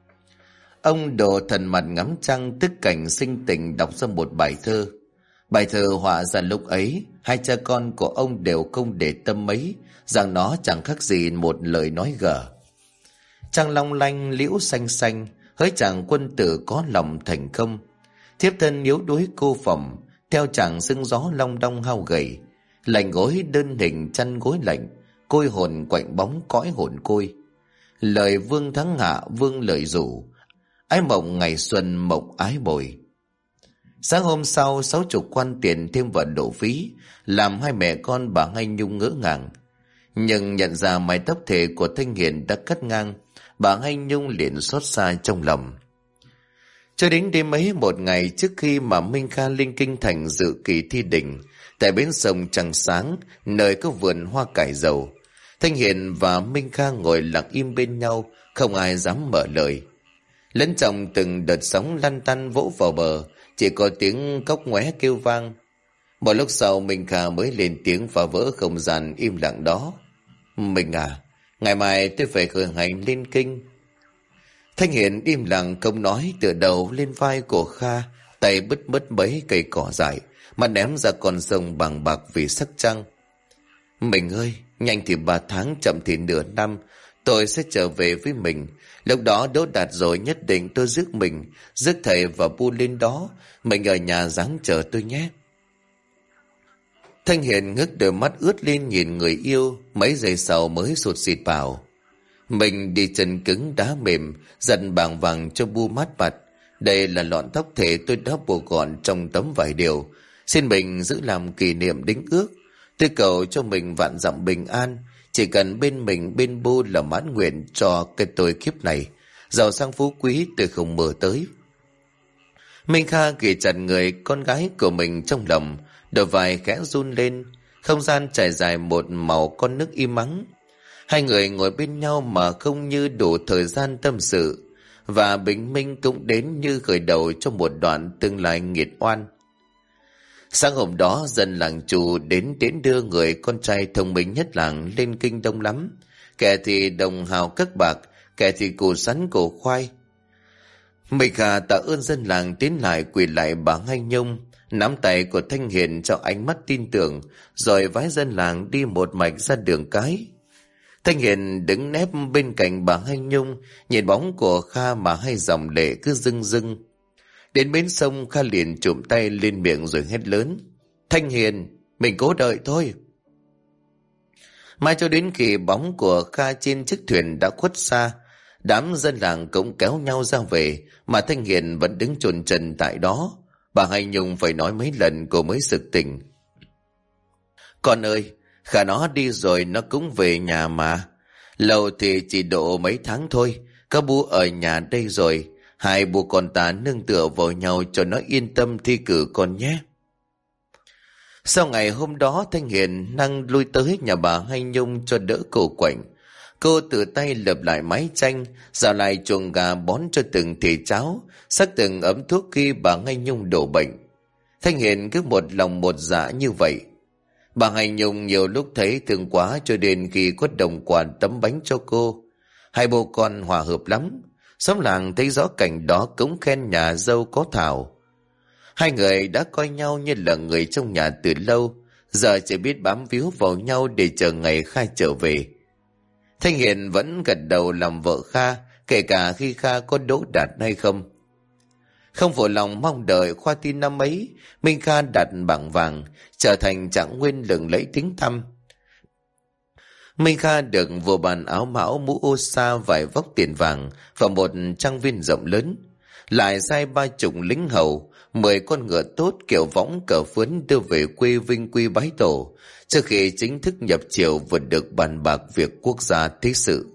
Ông Đồ thần mặt ngắm trăng tức cảnh sinh tình đọc ra một bài thơ. Bài thơ họa ra lúc ấy, hai cha con của ông đều không để tâm mấy, rằng nó chẳng khác gì một lời nói gở. Trăng long lanh liễu xanh xanh, hỡi chàng quân tử có lòng thành không. Thiếp thân yếu đuối cô phòng, theo chàng sưng gió long đong hao gầy. Lạnh gối đơn hình chăn gối lạnh, côi hồn quạnh bóng cõi hồn côi. Lời vương thắng hạ vương lời rủ, ái mộng ngày xuân mộng ái bồi. Sáng hôm sau 60 quan tiền thêm vào độ phí, làm hai mẹ con bà Hai Nhung ngỡ ngàng. Nhưng nhận ra mái tóc thề của Thanh Hiền đã cắt ngang, bà Hai Nhung liền xót xa trong lòng. Cho đến đêm ấy, một ngày trước khi mà Minh Kha lên kinh thành dự kỳ thi đỉnh, tại bến sông Trăng Sáng, nơi có vườn hoa cải dầu, Thanh Hiền và Minh Kha ngồi lặng im bên nhau, không ai dám mở lời. Lẫn trong từng đợt sóng lăn tăn vỗ vào bờ, chỉ có tiếng cóc ngoé kêu vang. Một lúc sau Minh Kha mới lên tiếng phá vỡ không gian im lặng đó. Mình à, ngày mai tôi phải khởi hành lên kinh. Thanh Hiền im lặng không nói, tựa đầu lên vai của Kha, tay bứt bứt mấy cây cỏ dại, mà ném ra con sông bằng bạc vì sắc trăng. Mình ơi, nhanh thì 3 tháng, chậm thì nửa năm, tôi sẽ trở về với mình. Lúc đó đỗ đạt rồi nhất định tôi rước mình, rước thầy và Bu lên đó. Mình ở nhà ráng chờ tôi nhé. Thanh Hiền ngước đôi mắt ướt lên nhìn người yêu, mấy giây sau mới sụt sịt bảo. Mình đi chân cứng đá mềm, dần bàng vàng cho Bu mát mặt. Đây là lọn tóc thể tôi đã buộc gọn trong tấm vải điều. Xin mình giữ làm kỷ niệm đính ước. Tôi cầu cho mình vạn dặm bình an. Chỉ cần bên mình bên Bu là mãn nguyện cho cái tôi kiếp này. Giàu sang phú quý tôi không mơ tới. Minh Kha ghì chặt người con gái của mình trong lòng, đôi vai khẽ run lên. Không gian trải dài một màu con nước im ắng. Hai người ngồi bên nhau mà không như đủ thời gian tâm sự. và bình minh cũng đến như khởi đầu cho một đoạn tương lai nghiệt oan. Sáng hôm đó, dân làng Trù đến tiễn đưa người con trai thông minh nhất làng lên kinh đông lắm. Kẻ thì đồng hào cất bạc, kẻ thì củ sắn củ khoai. Mình Kha tạ ơn dân làng tiến lại quỳ lại bà Hai Nhung, nắm tay của Thanh Hiền cho ánh mắt tin tưởng, rồi vái dân làng đi một mạch ra đường cái. Thanh Hiền đứng nép bên cạnh bà Hai Nhung, nhìn bóng của Kha mà hai dòng lệ cứ rưng rưng. Đến bến sông, Kha liền chụm tay lên miệng rồi hét lớn: Thanh Hiền, mình cố đợi thôi. Mai cho đến khi bóng của Kha trên chiếc thuyền đã khuất xa, đám dân làng cũng kéo nhau ra về, mà Thanh Hiền vẫn đứng chôn chân tại đó. Bà Hai Nhung phải nói mấy lần cô mới sực tỉnh. Con ơi, Kha nó đi rồi nó cũng về nhà mà. Lâu thì chỉ độ mấy tháng thôi, các bố ở nhà đây rồi. Hai bố con ta nương tựa vào nhau cho nó yên tâm thi cử con nhé. Sau ngày hôm đó, Thanh Hiền năng lui tới nhà bà Hai Nhung cho đỡ cô quạnh. Cô tự tay lợp lại mái tranh, rào lại chuồng gà bón cho từng thìa cháo, sắc từng ấm thuốc khi bà Hai Nhung đổ bệnh. Thanh Hiền cứ một lòng một dạ như vậy. Bà Hai Nhung nhiều lúc thấy thương quá, cho đến khi có đồng quà tấm bánh cho cô. Hai bố con hòa hợp lắm. Xóm làng thấy rõ cảnh đó cũng khen nhà dâu có thảo. Hai người đã coi nhau như là người trong nhà từ lâu, giờ chỉ biết bám víu vào nhau để chờ ngày Kha trở về. Thanh Hiền vẫn gật đầu làm vợ Kha, kể cả khi Kha có đỗ đạt hay không. Không phụ lòng mong đợi, khoa thi năm ấy, Minh Kha đạt bảng vàng, trở thành trạng nguyên lừng lẫy tiếng tăm. Minh Kha được vua ban áo mão, mũ ô sa, vải vóc tiền vàng và một trang viên rộng lớn, lại sai 30 lính hầu, 10 con ngựa tốt kiểu võng cờ phướn đưa về quê vinh quy bái tổ, trước khi chính thức nhập triều vượt được bàn bạc việc quốc gia thế sự.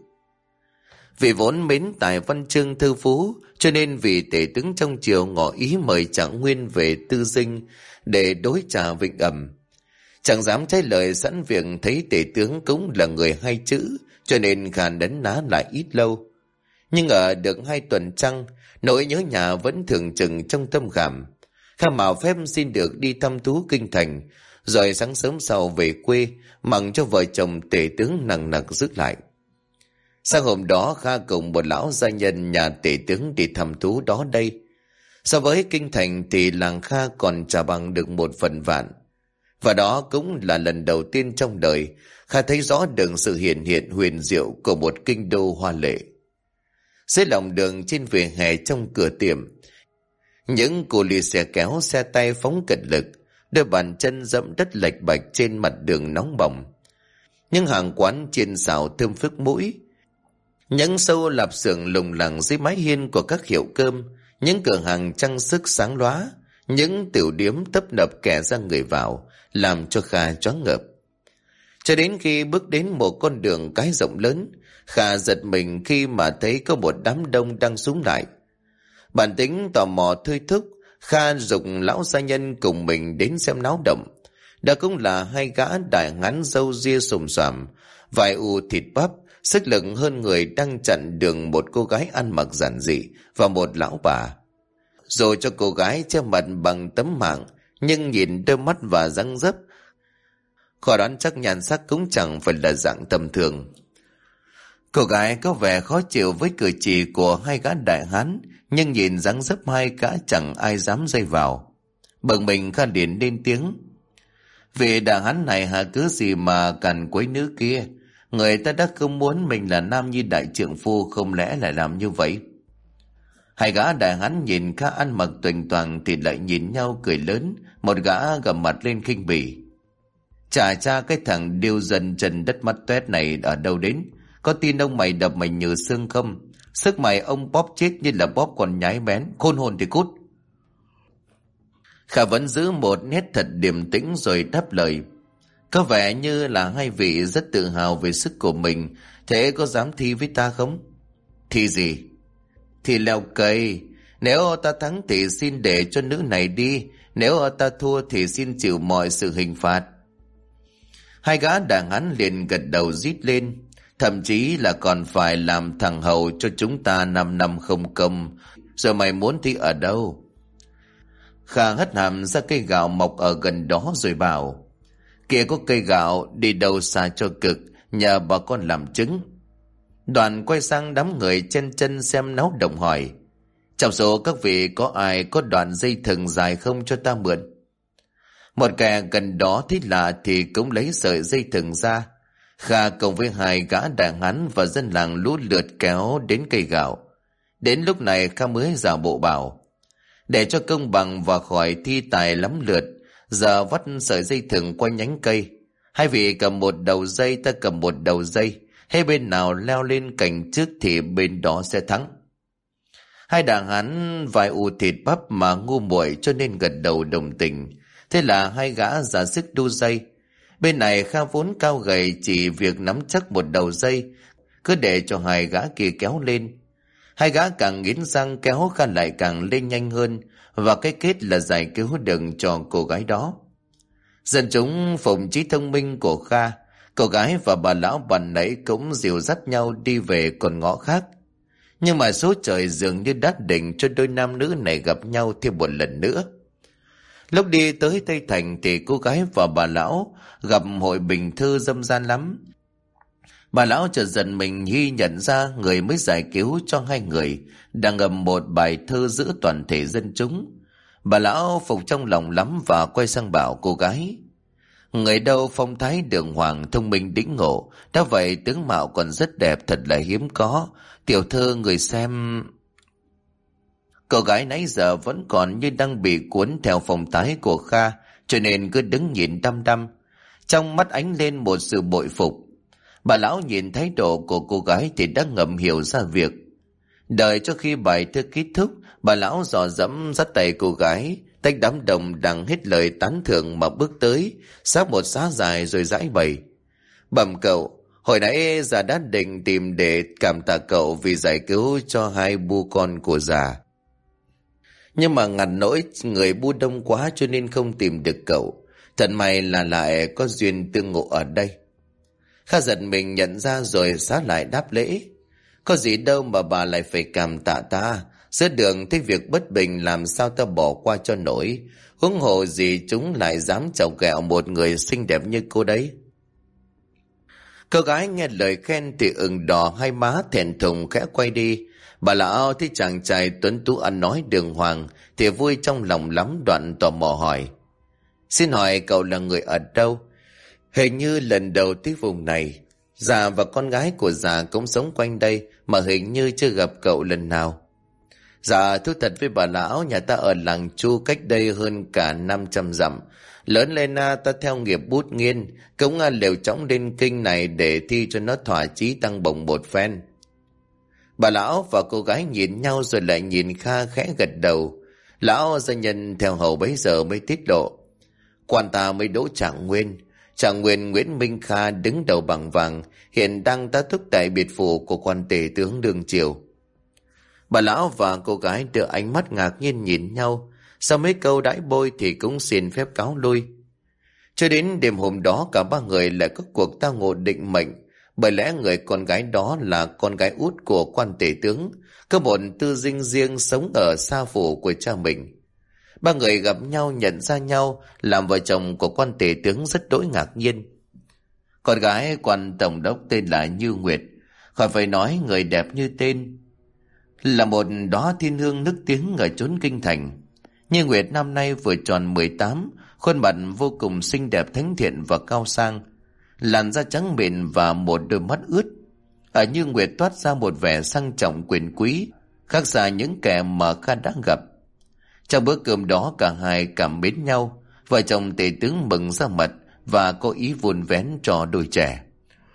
Vì vốn mến tài văn chương thư phú, cho nên vị tể tướng trong triều ngỏ ý mời trạng nguyên về tư dinh để đối trà vịnh ẩm. Chẳng dám trái lời, sẵn việc thấy tể tướng cũng là người hay chữ, cho nên Kha đấn ná lại ít lâu. Nhưng ở được 2 tuần trăng, nỗi nhớ nhà vẫn thường chừng trong tâm khảm. Kha mạo phép xin được đi thăm thú kinh thành, rồi sáng sớm sau về quê, mặc cho vợ chồng tể tướng nặng nặc giữ lại. Sáng hôm đó, Kha cùng một lão gia nhân nhà tể tướng đi thăm thú đó đây. So với kinh thành thì làng Kha còn chả bằng được 1/1000. Và đó cũng là lần đầu tiên trong đời Kha thấy rõ được sự hiện hiện huyền diệu của một kinh đô hoa lệ. Dưới lòng đường, trên vỉa hè, trong cửa tiệm, những cô lì xe kéo, xe tay phóng cật lực, đôi bàn chân dẫm đất lệch bạch trên mặt đường nóng bỏng. Những hàng quán chiên xào thơm phức mũi, những sâu lạp xưởng lùng lẳng dưới mái hiên của các hiệu cơm, những cửa hàng trang sức sáng lóa, những tiểu điếm tấp nập kẻ ra người vào, làm cho Kha choáng ngợp. Cho đến khi bước đến một con đường cái rộng lớn, Kha giật mình khi mà thấy có một đám đông đang xúm lại. Bản tính tò mò thôi thúc, Kha giục lão gia nhân cùng mình đến xem náo động. Đó cũng là 2 gã đại hán râu ria xồm xoàm, vài ù thịt bắp, sức lực hơn người, đang chặn đường một cô gái ăn mặc giản dị và một lão bà. Rồi cho cô gái che mặt bằng tấm mảng, nhưng nhìn đôi mắt và răng dấp, khó đoán chắc nhan sắc cũng chẳng phải là dạng tầm thường. Cô gái có vẻ khó chịu với cử chỉ của 2 gã đại hán, nhưng nhìn dáng dấp 2 gã chẳng ai dám dây vào. Bực mình, Kha liền lên tiếng: Vị đại hán này hả cứ gì mà cằn quấy nữ kia? Người ta đã không muốn mình là nam nhi đại trượng phu, không lẽ lại làm như vậy? 2 gã đại hán nhìn Kha ăn mặc toành toàng thì lại nhìn nhau cười lớn. Một gã gầm mặt lên khinh bỉ: Chà cha, cái thằng điêu dân chân đất mắt toét này ở đâu đến? Có tin ông mày đập mày như xương không? Sức mày ông bóp chết như là bóp con nhái bén, khôn hồn thì cút. Kha vẫn giữ một nét thật điềm tĩnh rồi đáp lời: Có vẻ như là 2 vị rất tự hào về sức của mình, thế có dám thi với ta không? Thi gì? Thì leo cây. Nếu ta thắng thì xin để cho nữ này đi, nếu ta thua thì xin chịu mọi sự hình phạt. 2 gã đại hán liền gật đầu rít lên. Thậm chí là còn phải làm thằng hầu cho chúng ta 5 năm không công. Giờ mày muốn thi ở đâu? Kha hất hàm ra cây gạo mọc ở gần đó rồi bảo: Kia có cây gạo, đi đâu xa cho cực, nhờ bà con làm chứng. Đoàn quay sang đám người chen chân xem náo động hỏi: Trong số các vị có ai có đoạn dây thừng dài không cho ta mượn? Một kẻ gần đó thấy lạ thì cũng lấy sợi dây thừng ra. Kha cùng với hai gã đại hán và dân làng lũ lượt kéo đến cây gạo. Đến lúc này Kha mới giả bộ bảo: Để cho công bằng và khỏi thi tài lắm lượt, giờ vắt sợi dây thừng qua nhánh cây. Hai vị cầm một đầu dây, ta cầm một đầu dây. Hay bên nào leo lên cành trước thì bên đó sẽ thắng. Hai đại hán vài ù thịt bắp mà ngu muội cho nên gật đầu đồng tình. Thế là hai gã ra sức đu dây. Bên này Kha vốn cao gầy, chỉ việc nắm chắc một đầu dây, cứ để cho hai gã kia kéo lên. Hai gã càng nghiến răng kéo, Kha lại càng lên nhanh hơn, và cái kết là giải cứu được cho cô gái đó. Dân chúng phụng trí thông minh của Kha, cậu gái và bà lão bàn nãy cũng dìu dắt nhau đi về con ngõ khác. Nhưng mà số trời dường như đã định cho đôi nam nữ này gặp nhau thêm một lần nữa. Lúc đi tới Tây Thành thì cô gái và bà lão gặp hội bình thư dâm gian lắm. Bà lão chợt giận mình khi nhận ra người mới giải cứu cho hai người đang ngầm một bài thơ giữa toàn thể dân chúng. Bà lão phục trong lòng lắm và quay sang bảo cô gái: Người đâu phong thái đường hoàng, thông minh đĩnh ngộ, đã vậy tướng mạo còn rất đẹp, thật là hiếm có. Tiểu thơ người xem... Cô gái nãy giờ vẫn còn như đang bị cuốn theo phong thái của Kha, cho nên cứ đứng nhìn đăm đăm, trong mắt ánh lên một sự bội phục. Bà lão nhìn thái độ của cô gái thì đã ngầm hiểu ra việc. Đợi cho khi bài thơ kết thúc, bà lão dò dẫm dắt tay cô gái, tách đám đồng đang hết lời tán thưởng mà bước tới, xáp một xá dài rồi giãi bày: Bẩm cậu, hồi nãy già đã định tìm để cảm tạ cậu vì giải cứu cho hai bu con của già. Nhưng mà ngặt nỗi người bu đông quá cho nên không tìm được cậu. Thật may là lại có duyên tương ngộ ở đây. Kha giật mình nhận ra rồi xá lại đáp lễ: Có gì đâu mà bà lại phải cảm tạ ta. Giữa đường thấy việc bất bình làm sao ta bỏ qua cho nổi. Huống hồ gì chúng lại dám chọc ghẹo một người xinh đẹp như cô đấy. Cô gái nghe lời khen thì ửng đỏ hai má, thẹn thùng khẽ quay đi. Bà lão thấy chàng trai tuấn tú ăn nói đường hoàng thì vui trong lòng lắm, đoạn tò mò hỏi: Xin hỏi cậu là người ở đâu? Hình như lần đầu tới vùng này. Già và con gái của già cũng sống quanh đây, mà hình như chưa gặp cậu lần nào. Dạ thú thật với bà lão, nhà ta ở làng Chu cách đây hơn cả 500 dặm. Lớn lên ta theo nghiệp bút nghiên, cũng liều chóng lên kinh này để thi cho nó thỏa chí tăng bổng một phen. Bà lão và cô gái nhìn nhau rồi lại nhìn Kha khẽ gật đầu. Lão gia nhân theo hầu bấy giờ mới tiết lộ: Quan ta mới đỗ trạng nguyên. Trạng nguyên Nguyễn Minh Kha đứng đầu bằng vàng, hiện đang tá túc tại biệt phủ của quan tể tướng đương triều. Bà lão và cô gái đưa ánh mắt ngạc nhiên nhìn nhau, sau mấy câu đãi bôi thì cũng xin phép cáo lui. Cho đến đêm hôm đó cả ba người lại có cuộc tao ngộ định mệnh, bởi lẽ người con gái đó là con gái út của quan tể tướng, có một tư dinh riêng sống ở xa phủ của cha mình. Ba người gặp nhau nhận ra nhau làm vợ chồng của quan tể tướng rất đỗi ngạc nhiên. Con gái quan tổng đốc tên là Như Nguyệt, khỏi phải nói người đẹp như tên, là một đóa thiên hương nức tiếng ở chốn kinh thành. Như Nguyệt năm nay vừa tròn 18, khuôn mặt vô cùng xinh đẹp thánh thiện và cao sang, làn da trắng mịn và một đôi mắt ướt. Ở Như Nguyệt toát ra một vẻ sang trọng quyền quý, khác xa những kẻ mà Kha đã gặp. Trong bữa cơm đó cả hai cảm mến nhau, vợ chồng tể tướng mừng ra mặt và có ý vun vén cho đôi trẻ.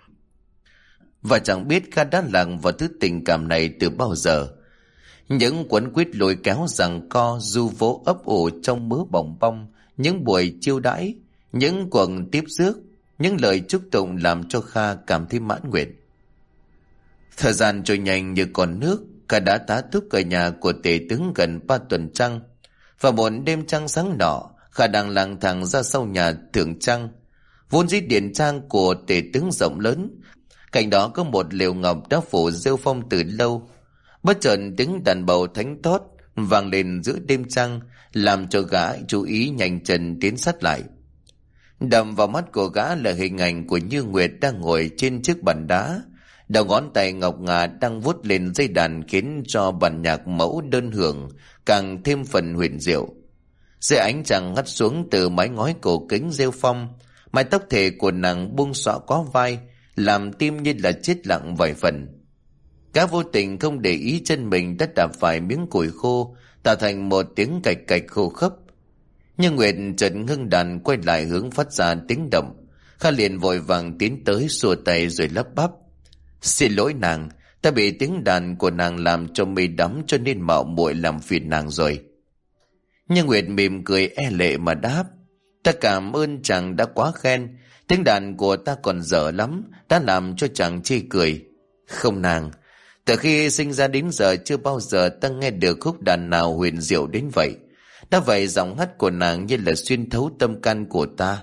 Và chẳng biết Kha đã lặng vào thứ tình cảm này từ bao giờ. Những quấn quýt lôi kéo giằng co du vỗ ấp ủ trong mớ bồng bong, những buổi chiêu đãi, những cuộc tiếp rước, những lời chúc tụng làm cho Kha cảm thấy mãn nguyện. Thời gian trôi nhanh như con nước. Kha đã tá túc ở nhà của tể tướng gần 3 tuần trăng. Và một đêm trăng sáng nọ, Kha đang lang thang ra sau nhà thượng trăng. Vốn dĩ điện trang của tể tướng rộng lớn, Cạnh đó có một lều ngọc đã phủ rêu phong từ lâu. Bất chợt tiếng đàn bầu thánh thót vang lên giữa đêm trăng, làm cho gã chú ý nhanh chân tiến sát lại. Đập vào mắt của gã là hình ảnh của Như Nguyệt đang ngồi trên chiếc bàn đá, đầu ngón tay ngọc ngà đang vuốt lên dây đàn, khiến cho bản nhạc mẫu đơn hưởng càng thêm phần huyền diệu. Dưới ánh trăng hắt xuống từ mái ngói cổ kính rêu phong, mái tóc thề của nàng buông xõa quá vai, làm tim như là chết lặng vài phần. Gã vô tình không để ý chân mình đã đạp phải miếng củi khô, tạo thành một tiếng cạch cạch khô khốc. Nhưng Nguyệt chợt ngưng đàn quay lại hướng phát ra tiếng động. Kha liền vội vàng tiến tới xua tay rồi lắp bắp: "Xin lỗi nàng, ta bị tiếng đàn của nàng làm cho mê đắm, cho nên mạo muội làm phiền nàng rồi." Nhưng Nguyệt mỉm cười e lệ mà đáp: "Ta cảm ơn chàng đã quá khen, tiếng đàn của ta còn dở lắm, đã làm cho chàng chê cười." "Không nàng, từ khi sinh ra đến giờ chưa bao giờ ta nghe được khúc đàn nào huyền diệu đến vậy. Đã vậy giọng hát của nàng như là xuyên thấu tâm can của ta."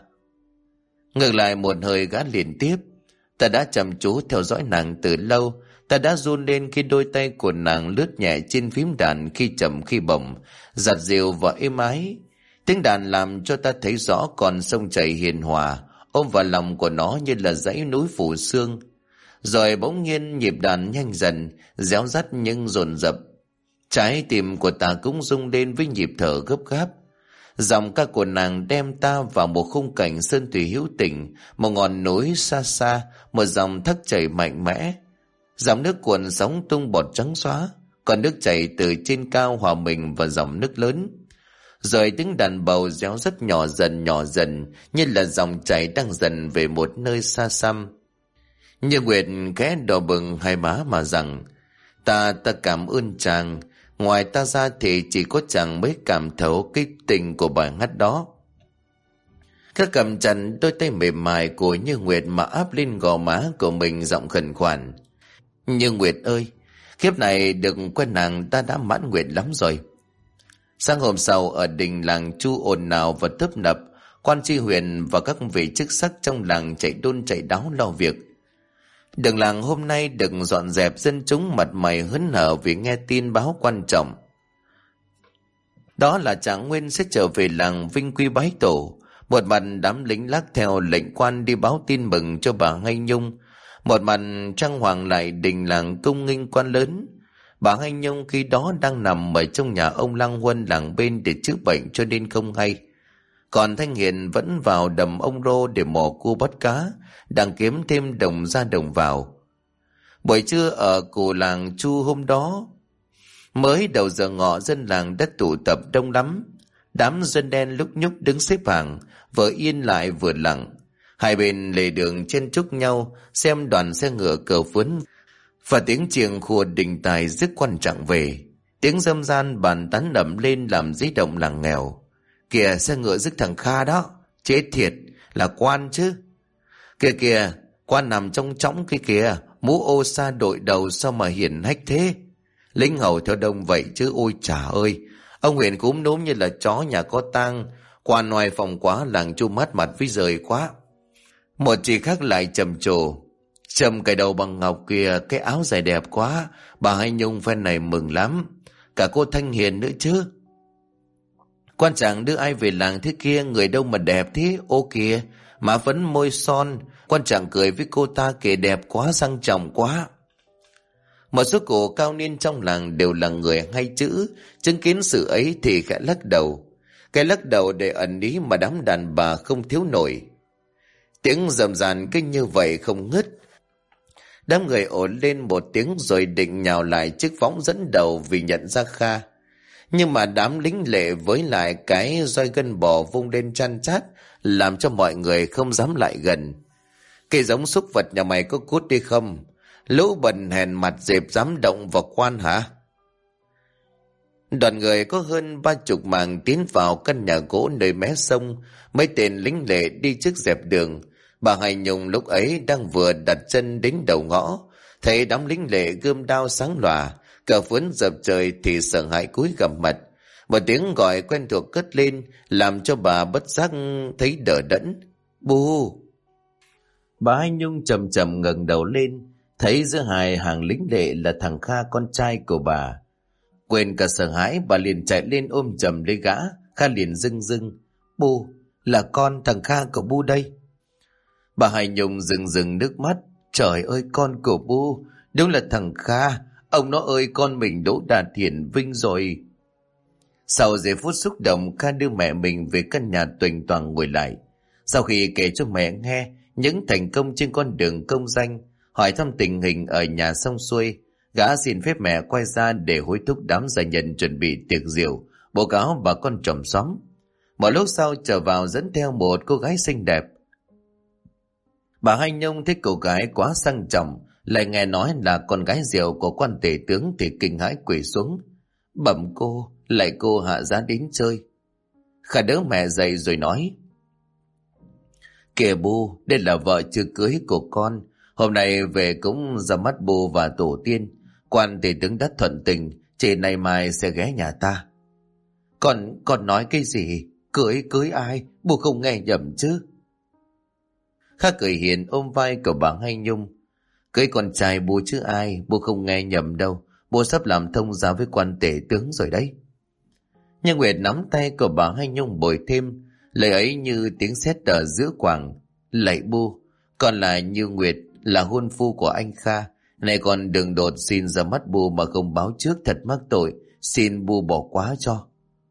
Ngược lại một hơi gã liền tiếp: "Ta đã chăm chú theo dõi nàng từ lâu, ta đã run lên khi đôi tay của nàng lướt nhẹ trên phím đàn, khi chậm khi bổng, giặt dịu và êm ái. Tiếng đàn làm cho ta thấy rõ con sông chảy hiền hòa, ôm vào lòng của nó như là dãy núi phủ sương." Rồi bỗng nhiên nhịp đàn nhanh dần, réo rắt nhưng dồn dập. Trái tim của ta cũng rung lên với nhịp thở gấp gáp. Giọng ca của nàng đem ta vào một khung cảnh sơn thủy hữu tình, một ngọn núi xa xa, một dòng thác chảy mạnh mẽ. Dòng nước cuồn sóng tung bọt trắng xóa, còn nước chảy từ trên cao hòa mình vào dòng nước lớn. Rồi tiếng đàn bầu réo rất nhỏ dần, như là dòng chảy đang dần về một nơi xa xăm. Như Nguyệt khẽ đỏ bừng hai má mà rằng: Ta cảm ơn chàng. Ngoài ta ra thì chỉ có chàng mới cảm thấu cái tình của bài hát đó." Các cầm chặt đôi tay mềm mại của Như Nguyệt mà áp lên gò má của mình, giọng khẩn khoản: "Như Nguyệt ơi, kiếp này được quen nàng ta đã mãn nguyện lắm rồi." Sáng hôm sau, ở đình làng Chu ồn ào và tấp nập, quan tri huyện và các vị chức sắc trong làng chạy đôn chạy đáo lo việc. Đường làng hôm nay được dọn dẹp, dân chúng mặt mày hớn hở vì nghe tin báo quan trọng. Đó là Trạng Nguyên sẽ trở về làng vinh quy bái tổ. Một mặt đám lính lác theo lệnh quan đi báo tin mừng cho bà Hay Nhung, một mặt trang hoàng lại đình làng cung nghinh quan lớn. Bà Hay Nhung khi đó đang nằm ở trong nhà ông Lang Huân làng bên để chữa bệnh cho nên không hay. Còn Thanh Hiền vẫn vào đầm ông Rô để mò cua bắt cá, đang kiếm thêm đồng ra đồng vào. Buổi trưa ở cổ làng Chu hôm đó, mới đầu giờ ngọ, dân làng đã tụ tập đông lắm. Đám dân đen lúc nhúc đứng xếp hàng, vừa yên lại vừa lặng. Hai bên lề đường chen chúc nhau xem đoàn xe ngựa cờ phướn và tiếng chiêng khua đình tài rất quan trọng về. Tiếng râm ran bàn tán ầm lên làm dấy động làng nghèo. "Kìa, xe ngựa rước thằng Kha đó, chết thiệt, là quan chứ. Kìa kìa, quan nằm trong trõng kia kìa, mũ ô sa đội đầu sao mà hiển hách thế. Lính hầu theo đông vậy chứ, ôi chà ơi, ông huyện cúm núm như là chó nhà có tang, quan ngoài phòng quá, làng Chu mát mặt với rời quá." Một chị khác lại trầm trồ: "Trầm cài đầu bằng ngọc kìa, cái áo dài đẹp quá, bà Hay Nhung phen này mừng lắm, cả cô Thanh Hiền nữa chứ." "Quan chẳng đưa ai về làng thế kia, người đâu mà đẹp thế, ô kìa, má phấn môi son, quan chẳng cười với cô ta kìa, đẹp quá, sang trọng quá." Một số cụ cao niên trong làng đều là người hay chữ, chứng kiến sự ấy thì khẽ lắc đầu. Cái lắc đầu để ẩn ý mà đám đàn bà không thiếu nổi. Tiếng rầm ràn cứ như vậy không ngớt. Đám người ồn lên một tiếng rồi định nhào lại chiếc võng dẫn đầu vì nhận ra Kha. Nhưng mà đám lính lệ với lại cái roi gân bò vung lên chăn chát, làm cho mọi người không dám lại gần. "Cái giống súc vật nhà mày có cút đi không? Lũ bần hèn mặt dẹp dám động vào quan hả?" Đoàn người có hơn 30 màng tiến vào căn nhà gỗ nơi mé sông. Mấy tên lính lệ đi trước dẹp đường. Bà Hay Nhung lúc ấy đang vừa đặt chân đến đầu ngõ, thấy đám lính lệ gươm đao sáng lòa, cờ phướn dập trời thì sợ hãi cúi gằm mặt. Một tiếng gọi quen thuộc cất lên, làm cho bà bất giác thấy đờ đẫn: "Bu!" Bà Hai Nhung chậm chậm ngẩng đầu lên, thấy giữa hai hàng lính lệ là thằng Kha, con trai của bà. Quên cả sợ hãi, bà liền chạy lên ôm chầm lấy gã. Kha liền rưng rưng: "Bu, là con thằng Kha của Bu đây." Bà Hai Nhung rưng rưng nước mắt: "Trời ơi, con của Bu, đúng là thằng Kha. Ông nó ơi, con mình đỗ đạt hiển vinh rồi." Sau giây phút xúc động, Kha đưa mẹ mình về căn nhà tuềnh toàng ngồi lại. Sau khi kể cho mẹ nghe những thành công trên con đường công danh, hỏi thăm tình hình ở nhà xong xuôi, gã xin phép mẹ quay ra để hối thúc đám gia nhân chuẩn bị tiệc rượu, báo cáo bà con chòm xóm. Một lúc sau trở vào dẫn theo một cô gái xinh đẹp. Bà Hai Nhung thích cô gái quá sang trọng, lại nghe nói là con gái rượu của quan tể tướng thì kinh hãi quỳ xuống: "Bẩm cô, lại cô hạ giá đến chơi." Khả đỡ mẹ dậy rồi nói: "Kìa Bu, đây là vợ chưa cưới của con. Hôm nay về cũng ra mắt Bu và tổ tiên. Quan tể tướng đã thuận tình, chỉ nay mai sẽ ghé nhà ta." Con nói cái gì? Cưới ai? Bu không nghe nhầm chứ?" Kha cười hiền ôm vai của bà Hai Nhung: "Cưới con trai Bu chứ ai, Bu không nghe nhầm đâu. Bu sắp làm thông gia với quan tể tướng rồi đấy." Nhưng Nguyệt nắm tay của bà Hai Nhung bồi thêm, lời ấy như tiếng sét ở giữa quảng: "Lạy Bu, con là Như Nguyệt, là hôn phu của anh Kha. Này con đừng đột xin ra mắt Bu mà không báo trước, thật mắc tội. Xin Bu bỏ quá cho."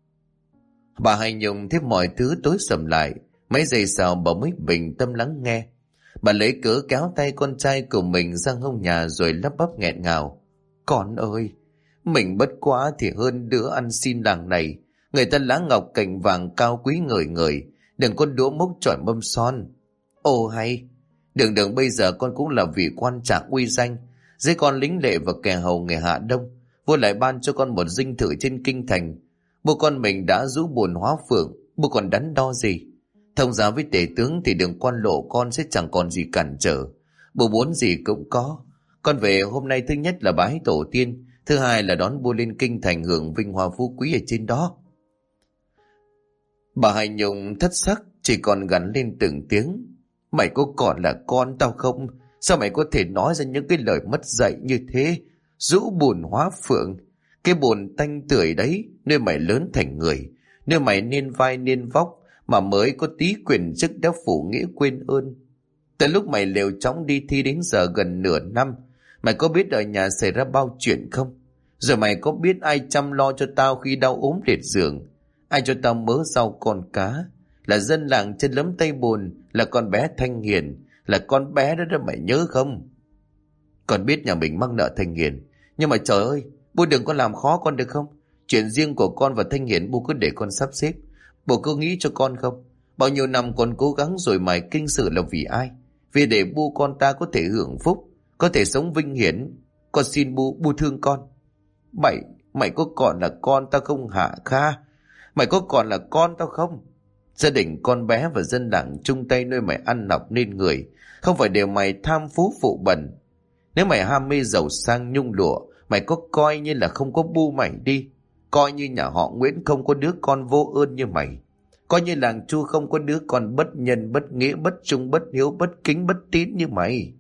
Bà Hai Nhung thấy mọi thứ tối sầm lại. Mấy giây sau bà mới bình tâm lắng nghe. Bà lấy cớ kéo tay con trai của mình ra hông nhà rồi lắp bắp nghẹn ngào: "Con ơi, mình bất quá thì hơn đứa ăn xin làng này. Người ta lá ngọc cành vàng cao quý ngời ngời, đừng con đũa mốc chọi mâm son. Ồ hay, đường bây giờ con cũng là vị quan trạng uy danh. Dưới con lính lệ và kẻ hầu người Hạ Đông, vua lại ban cho con một dinh thự trên kinh thành. Bố con mình đã rũ buồn hóa phượng, bố còn đắn đo gì? Thông gia với tể tướng thì đường quan lộ con sẽ chẳng còn gì cản trở. Bố muốn gì cũng có. Con về hôm nay thứ nhất là bái tổ tiên, thứ hai là đón bố lên kinh thành hưởng vinh hoa phú quý ở trên đó." Bà Hai Nhung thất sắc, chỉ còn gằn lên từng tiếng: "Mày có còn là con tao không? Sao mày có thể nói ra những cái lời mất dạy như thế? Rũ bùn hóa phượng, cái bùn tanh tưởi đấy nơi mày lớn thành người, nơi mày nên vai nên vóc mà mới có tí quyền chức đã phủ nghĩa quên ơn. Từ lúc mày liều chóng đi thi đến giờ gần nửa năm, mày có biết ở nhà xảy ra bao chuyện không? Rồi mày có biết ai chăm lo cho tao khi đau ốm liệt giường? Ai cho tao mớ rau con cá? Là dân làng chân lấm tay bùn, là con bé Thanh Hiền, là con bé đó mày nhớ không?" "Con biết nhà mình mắc nợ Thanh Hiền, nhưng mà trời ơi, bố đừng có làm khó con được không? Chuyện riêng của con và Thanh Hiền bố cứ để con sắp xếp. Bố có nghĩ cho con không? Bao nhiêu năm con cố gắng rồi mày kinh sử là vì ai? Vì để bu con ta có thể hưởng phúc, có thể sống vinh hiển. Con xin bu thương con." Mày có còn là con tao không hả Kha? Mày có còn là con tao không? Gia đình con bé và dân làng chung tay nuôi mày ăn học nên người, không phải để mày tham phú phụ bẩn. Nếu mày ham mê giàu sang nhung lụa, mày có coi như là không có bu mày đi. Coi như nhà họ Nguyễn không có đứa con vô ơn như mày. Coi như làng Chu không có đứa con bất nhân, bất nghĩa, bất trung, bất hiếu, bất kính, bất tín như mày.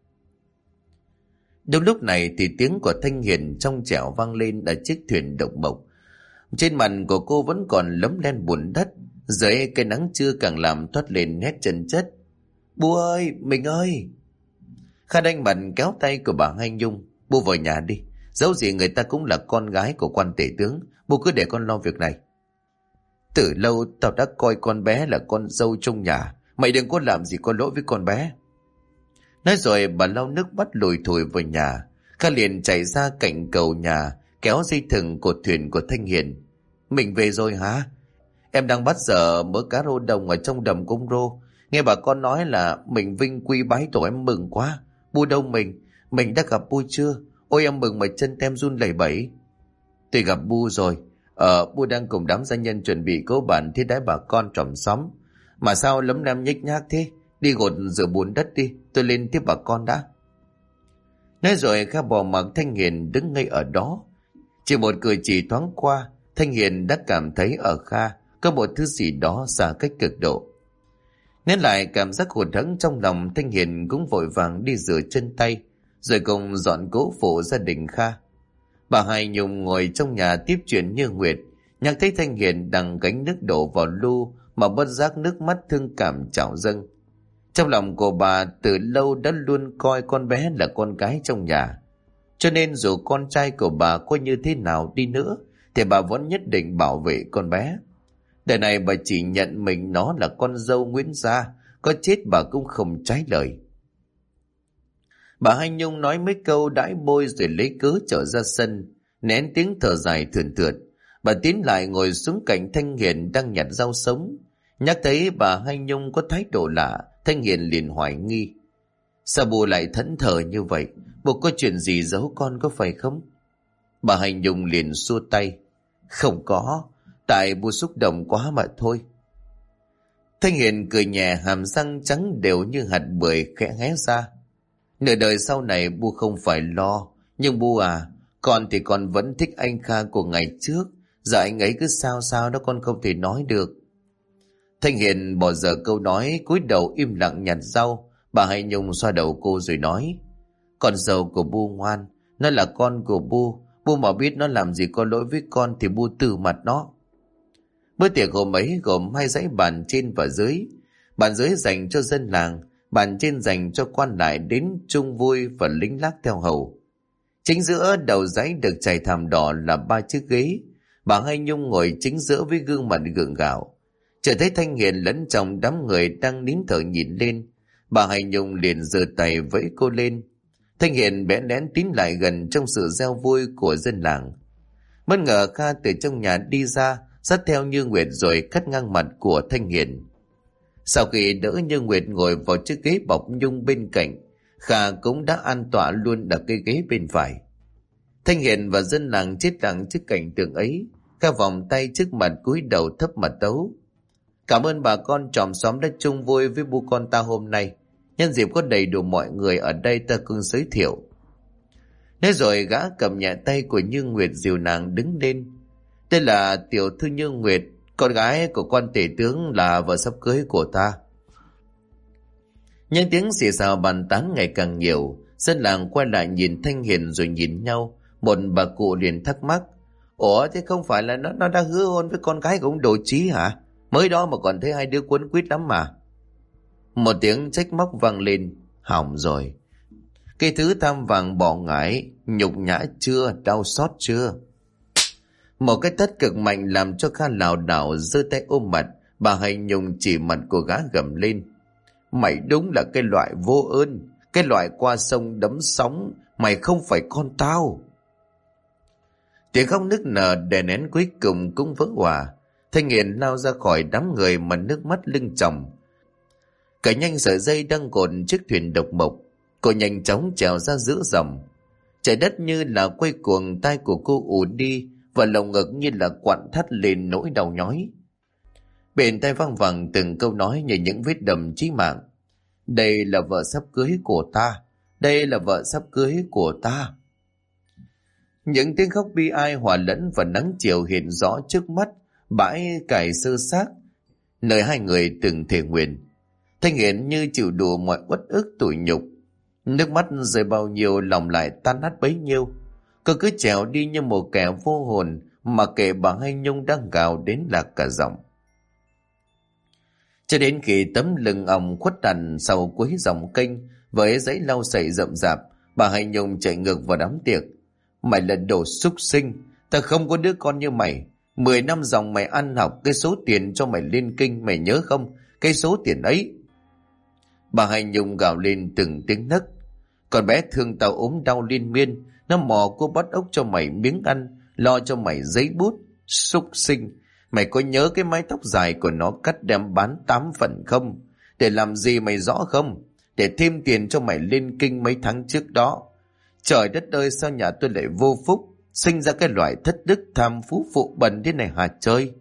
Đúng lúc này thì tiếng của Thanh Hiền trong trẻo vang lên ở chiếc thuyền độc mộc. Trên mặt của cô vẫn còn lấm lem bùn đất, dưới cây nắng trưa càng làm toát lên nét chân chất. "Bu ơi, mình ơi!" Kha đanh mặt kéo tay của bà Hai Nhung: "Bu vào nhà đi, dẫu gì người ta cũng là con gái của quan tể tướng, bu cứ để con lo việc này." "Từ lâu tao đã coi con bé là con dâu trong nhà, mày đừng có làm gì có lỗi với con bé." Nói rồi bà lau nước mắt lùi thủi vào nhà. Kha liền chạy ra cạnh cầu nhà, kéo dây thừng cột thuyền của Thanh Hiền. "Mình về rồi hả? Em đang bắt giờ mớ cá rô đồng ở trong đầm Công Rô. Nghe bà con nói là mình vinh quy bái tổ, em mừng quá. Bu đâu mình đã gặp Bu chưa? Ôi em mừng mà chân tem run lẩy bẩy." "Tôi gặp Bu rồi. Bu đang cùng đám gia nhân chuẩn bị cỗ bàn thiết đãi bà con tròm xóm. Mà sao lấm lem nhếch nhác thế? Đi gột rửa bùn đất đi, tôi lên tiếp bà con đã." Nói rồi Kha bỏ mặc Thanh Hiền đứng ngay ở đó. Chỉ một cử chỉ thoáng qua, Thanh Hiền đã cảm thấy ở Kha có một thứ gì đó xa cách cực độ. Nên lại cảm giác hụt hẫng trong lòng, Thanh Hiền cũng vội vàng đi rửa chân tay, rồi cùng dọn cỗ phụ gia đình Kha. Bà Hai Nhung ngồi trong nhà tiếp chuyện Như Nguyệt, nhắc thấy Thanh Hiền đang gánh nước đổ vào lu mà bất giác nước mắt thương cảm trào dâng. Trong lòng của bà từ lâu đã luôn coi con bé là con gái trong nhà, cho nên dù con trai của bà có như thế nào đi nữa thì bà vẫn nhất định bảo vệ con bé. Đời này bà chỉ nhận mình nó là con dâu Nguyễn gia, có chết bà cũng không trái lời. Bà Hai Nhung nói mấy câu đãi bôi rồi lấy cớ trở ra sân, nén tiếng thở dài thườn thượt. Bà tiến lại ngồi xuống cạnh Thanh Hiền đang nhặt rau sống. Nhắc thấy bà Hai Nhung có thái độ lạ, Thanh Hiền liền hoài nghi. Sao bố lại thẫn thờ như vậy? Bố có chuyện gì giấu con có phải không? Bà Hai Nhung liền xua tay. Không có, tại bố xúc động quá mà thôi. Thanh Hiền cười nhẹ, hàm răng trắng đều như hạt bưởi khẽ hé ra. Nửa đời sau này bu không phải lo, nhưng bu à, con thì con vẫn thích anh Kha của ngày trước, giờ anh ấy cứ sao sao đó con không thể nói được. Thanh Hiền bỏ dở câu nói, cúi đầu im lặng nhặt rau. Bà Hai Nhung xoa đầu cô rồi nói, con dâu của bu ngoan, nó là con của bu mà biết nó làm gì có lỗi với con thì bu từ mặt nó. Bữa tiệc hôm ấy gồm 2 dãy bàn trên và dưới. Bàn dưới dành cho dân làng, bàn trên dành cho quan lại đến chung vui và lính lác theo hầu. Chính giữa đầu dãy được trải thảm đỏ là 3 chiếc ghế. Bà Hai Nhung ngồi chính giữa với gương mặt gượng gạo. Chợt thấy Thanh Hiền lẫn trong đám người đang nín thở nhìn lên, bà Hai Nhung liền giơ tay vẫy cô lên. Thanh Hiền bẽn lẽn tiến lại gần trong sự reo vui của dân làng. Bất ngờ Kha từ trong nhà đi ra, dắt theo Như Nguyệt rồi cắt ngang mặt của Thanh Hiền. Sau khi đỡ Như Nguyệt ngồi vào chiếc ghế bọc nhung bên cạnh, Kha cũng đã an tọa luôn đặt cái ghế bên phải. Thanh Hiền và dân làng chết lặng trước cảnh tượng ấy. Kha vòng tay trước mặt cúi đầu thấp mà tấu. Cảm ơn bà con chòm xóm đã chung vui với bu con ta hôm nay. Nhân dịp có đầy đủ mọi người ở đây ta cũng giới thiệu. Nói rồi gã cầm nhẹ tay của Như Nguyệt dìu nàng đứng lên. Đây là tiểu thư Như Nguyệt, con gái của quan tể tướng, là vợ sắp cưới của ta. Những tiếng xì xào bàn tán ngày càng nhiều. Dân làng quay lại nhìn Thanh Hiền rồi nhìn nhau. Một bà cụ liền thắc mắc, ủa thế không phải là nó đã hứa hôn với con gái của ông Đồ Chí hả? Mới đó mà còn thấy hai đứa quấn quýt lắm mà. Một tiếng trách móc vang lên. Hỏng rồi, cái thứ tham vàng bỏ ngải, nhục nhã chưa, đau xót chưa? Một cái tát cực mạnh làm cho Kha lảo đảo giơ tay ôm mặt. Bà Hai Nhung chỉ mặt của gã gầm lên, mày đúng là cái loại vô ơn, cái loại qua sông đấm sóng, mày không phải con tao. Tiếng khóc nức nở đè nén cuối cùng cũng vỡ òa. Thanh Hiền lao ra khỏi đám người mà nước mắt lưng tròng. Cởi nhanh sợi dây đang cột chiếc thuyền độc mộc, cô nhanh chóng trèo ra giữa dòng. Trời đất như là quay cuồng, tai của cô ù đi và lồng ngực như là quặn thắt lên nỗi đau nhói. Bên tai vang vẳng từng câu nói như những vết đầm chí mạng. Đây là vợ sắp cưới của ta, đây là vợ sắp cưới của ta. Những tiếng khóc bi ai hòa lẫn và nắng chiều hiện rõ trước mắt bãi cải sơ xác, nơi hai người từng thề nguyện. Thanh Hiền như chịu đủ mọi uất ức tủi nhục, nước mắt rơi bao nhiêu lòng lại tan nát bấy nhiêu. Cô cứ trèo đi như một kẻ vô hồn, mà kệ bà Hai Nhung đang gào đến lạc cả giọng. Cho đến khi tấm lưng ông khuất đằn sau cuối dòng kênh với dãy lau sậy rậm rạp, bà Hai Nhung chạy ngược vào đám tiệc. Mày là đồ súc sinh, ta không có đứa con như mày. 10 năm dòng mày ăn học, cái số tiền cho mày lên kinh mày nhớ không? Cái số tiền ấy. Bà Hai Nhung gào lên từng tiếng nấc. Con bé thương tao ốm đau liên miên, nó mò cô bắt ốc cho mày miếng ăn, lo cho mày giấy bút. Súc sinh, mày có nhớ cái mái tóc dài của nó cắt đem bán 8 phần không? Để làm gì mày rõ không? Để thêm tiền cho mày lên kinh mấy tháng trước đó. Trời đất ơi, sao nhà tôi lại vô phúc, sinh ra cái loại thất đức tham phú phụ bẩn thế này hả chơi?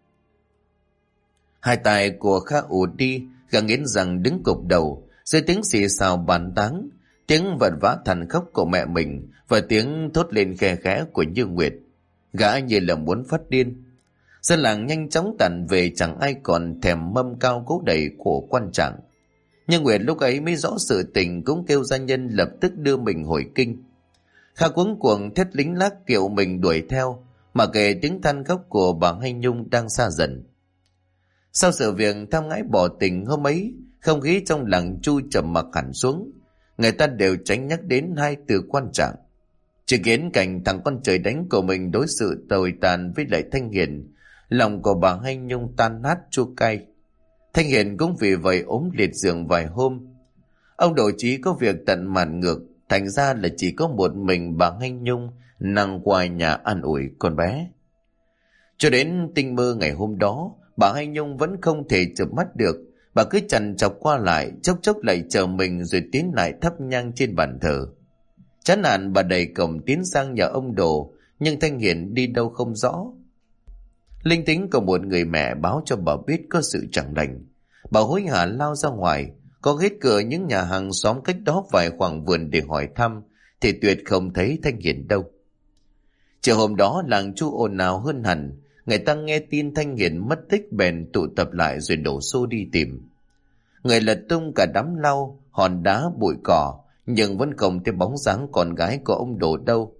Hai tay của Kha ù đi, gã nghiến rằng đứng cụp đầu dưới tiếng xì xào bàn tán, tiếng vật vã thằn khóc của mẹ mình và tiếng thốt lên khe khẽ của Như Nguyệt. Gã như là muốn phát điên. Dân làng nhanh chóng tản về, chẳng ai còn thèm mâm cao cỗ đầy của quan trạng. Nhưng Nguyệt lúc ấy mới rõ sự tình, cũng kêu gia nhân lập tức đưa mình hồi kinh. Kha cuống cuồng thét lính lác kiệu mình đuổi theo, mà kể tiếng than khóc của bà Hay Nhung đang xa dần. Sau sự việc tham ngãi bỏ tình hôm ấy, không khí trong làng Chu trầm mặc hẳn xuống. Người ta đều tránh nhắc đến hai từ quan trạng. Chứng kiến cảnh thằng con trời đánh của mình đối xử tồi tàn với lại Thanh Hiền, lòng của bà Hay Nhung tan nát chua cay. Thanh Hiền cũng vì vậy ốm liệt giường vài hôm. Ông Đỗ Chí có việc tận màn ngược, thành ra là chỉ có một mình bà Hay Nhung nằm qua nhà an ủi con bé. Cho đến tinh mơ ngày hôm đó, bà Hay Nhung vẫn không thể chợp mắt được. Bà cứ chằn chọc qua lại, chốc chốc lại chờ mình rồi tiến lại thắp nhang trên bàn thờ. Chán nản bà đẩy cổng tiến sang nhà ông Đồ, nhưng Thanh Hiền đi đâu không rõ. Linh tính của một người mẹ báo cho bà biết có sự chẳng lành. Bà hối hả lao ra ngoài, có hết cửa những nhà hàng xóm cách đó vài khoảng vườn để hỏi thăm, thì tuyệt không thấy Thanh Hiền đâu. Chiều hôm đó làng Chu ồn ào hơn hẳn. Người ta nghe tin Thanh Hiền mất tích bèn tụ tập lại rồi đổ xô đi tìm. Người lật tung cả đám lau, hòn đá, bụi cỏ, nhưng vẫn không thấy bóng dáng con gái của ông Đồ đâu.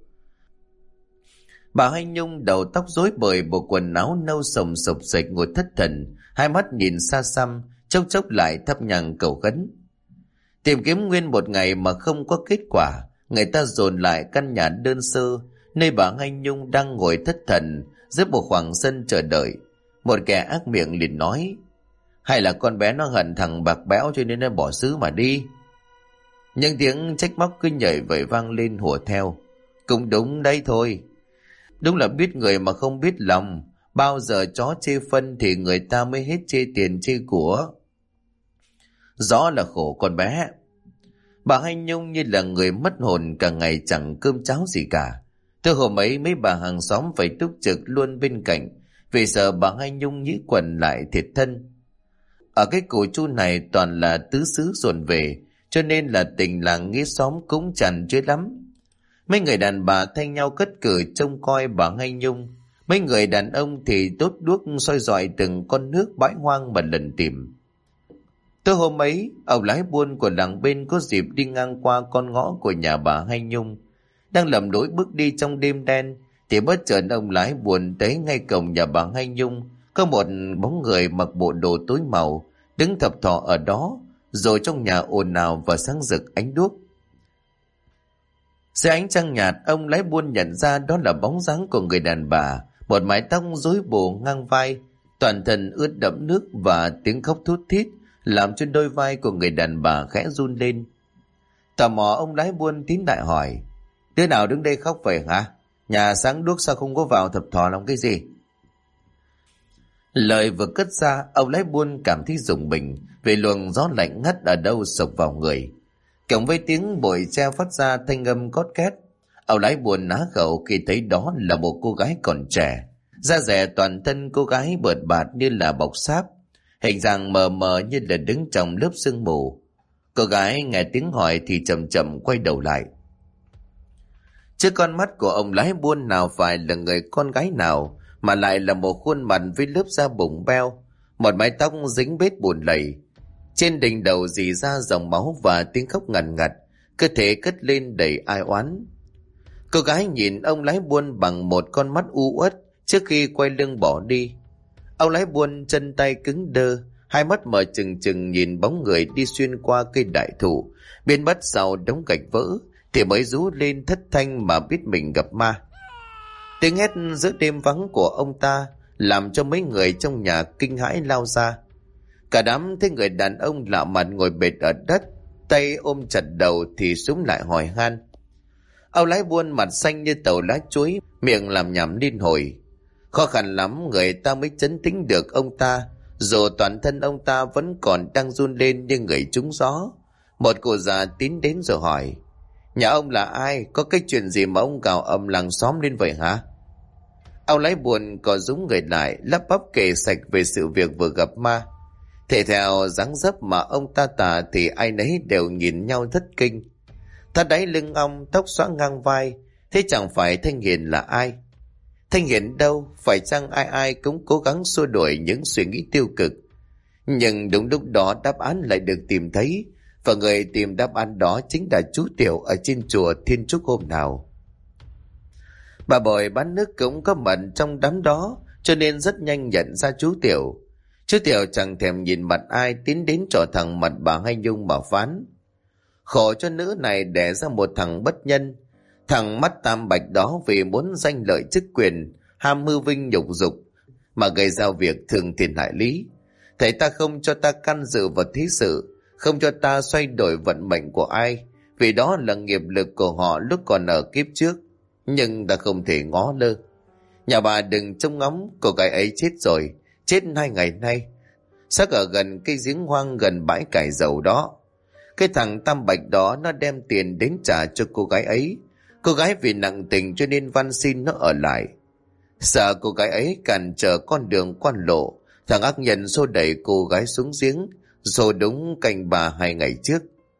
Bà Hay Nhung đầu tóc rối bời, bộ quần áo nâu sồng sộc sạch ngồi thất thần, hai mắt nhìn xa xăm, chốc chốc lại thắp nhang cầu khấn. Tìm kiếm nguyên một ngày mà không có kết quả, người ta dồn lại căn nhà đơn sơ nơi bà Hay Nhung đang ngồi thất thần dưới một khoảng sân chờ đợi. Một kẻ ác miệng liền nói: hay là con bé nó hận thằng bạc béo cho nên nó bỏ xứ mà đi. Những tiếng trách móc cứ nhảy vẩy vang lên hùa theo: cũng đúng đấy thôi, đúng là biết người mà không biết lòng, bao giờ chó chê phân thì người ta mới hết chê tiền chê của. Rõ là khổ con bé. Bà Hay Nhung như là người mất hồn, cả ngày chẳng cơm cháo gì cả. Từ hôm ấy mấy bà hàng xóm phải túc trực luôn bên cạnh, vì sợ bà Hay Nhung nhĩ quần lại thiệt thân. Ở cái cổ Chu này toàn là tứ xứ dồn về, cho nên là tình làng nghĩa xóm cũng chằn chứa lắm. Mấy người đàn bà thay nhau cất cử trông coi bà Hay Nhung, mấy người đàn ông thì đốt đuốc soi dọi từng con nước bãi hoang mà lần tìm. Tới hôm ấy, ông lái buôn của làng bên có dịp đi ngang qua con ngõ của nhà bà Hay Nhung. Đang lầm lỗi bước đi trong đêm đen, thì bất chợt ông lái buồn thấy ngay cổng nhà bà Hay Nhung có một bóng người mặc bộ đồ tối màu đứng thập thò ở đó, rồi trong nhà ồn ào và sáng rực ánh đuốc. Dưới ánh trăng nhạt, ông lái buôn nhận ra đó là bóng dáng của người đàn bà, một mái tóc rối bù ngang vai, toàn thân ướt đẫm nước, và tiếng khóc thút thít làm cho đôi vai của người đàn bà khẽ run lên. Tò mò, ông lái buôn tiến lại hỏi: đứa nào đứng đây khóc vậy hả? Nhà sáng đuốc sao không có vào thập thò làm cái gì? Lời vừa cất ra, ông lái buôn cảm thấy rùng mình vì luồng gió lạnh ngắt ở đâu sộc vào người. Cộng với tiếng bụi tre phát ra thanh âm cót két, ông lái buôn ná khẩu khi thấy đó là một cô gái còn trẻ. Da dẻ toàn thân cô gái bợt bạt như là bọc sáp, hình dạng mờ mờ như là đứng trong lớp sương mù. Cô gái nghe tiếng hỏi thì chậm chậm quay đầu lại. Trước con mắt của ông lái buôn nào phải là người con gái nào, mà lại là một khuôn mặt với lớp da bụng beo, một mái tóc dính bết bùn lầy, trên đỉnh đầu rỉ ra dòng máu và tiếng khóc ngằn ngặt, cơ thể cất lên đầy ai oán. Cô gái nhìn ông lái buôn bằng một con mắt u uất trước khi quay lưng bỏ đi. Ông lái buôn chân tay cứng đơ, hai mắt mở trừng trừng nhìn bóng người đi xuyên qua cây đại thụ, biến mất sau đống gạch vỡ, thì mới rú lên thất thanh mà biết mình gặp ma. Tiếng hét giữa đêm vắng của ông ta làm cho mấy người trong nhà kinh hãi lao ra. Cả đám thấy người đàn ông lạ mặt ngồi bệt ở đất, tay ôm chặt đầu thì súng lại hỏi han. Ông lái buôn mặt xanh như tàu lá chuối, miệng làm nhảm liên hồi. Khó khăn lắm người ta mới trấn tĩnh được ông ta, dù toàn thân ông ta vẫn còn đang run lên như người trúng gió. Một cô già tiến đến rồi hỏi: nhà ông là ai? Có cái chuyện gì mà ông gào ầm làng xóm lên vậy hả? Ông lái buồn có rúm người lại, lắp bắp kể sạch về sự việc vừa gặp ma. Thể theo dáng dấp mà ông ta tả thì ai nấy đều nhìn nhau thất kinh. Thắt đáy lưng ông, tóc xõa ngang vai, thế chẳng phải Thanh Hiền là ai? Thanh Hiền đâu, phải chăng ai ai cũng cố gắng xua đuổi những suy nghĩ tiêu cực. Nhưng đúng lúc đó đáp án lại được tìm thấy, và người tìm đáp án đó chính là chú Tiểu ở trên chùa Thiên Trúc hôm nào. Bà Bội bán nước cũng có mặt trong đám đó, cho nên rất nhanh nhận ra chú Tiểu. Chú Tiểu chẳng thèm nhìn mặt ai, tiến đến trỏ thẳng mặt bà Hai Nhung mà phán: khổ cho nữ này đẻ ra một thằng bất nhân. Thằng mắt tam bạch đó vì muốn danh lợi chức quyền, ham mưu vinh nhục dục mà gây ra việc thương thiên hại lý. Thầy ta không cho ta can dự vào thí sự, không cho ta xoay đổi vận mệnh của ai, vì đó là nghiệp lực của họ lúc còn ở kiếp trước. Nhưng ta không thể ngó lơ. Nhà bà đừng trông ngóng, cô gái ấy chết rồi, chết 2 ngày nay. Xác ở gần cây giếng hoang gần bãi cải dầu đó. Cái thằng tam bạch đó nó đem tiền đến trả cho cô gái ấy. Cô gái vì nặng tình cho nên van xin nó ở lại. Sợ cô gái ấy cản trở con đường quan lộ, thằng ác nhân xô đẩy cô gái xuống giếng, rồi đúng canh bà 2 ngày trước.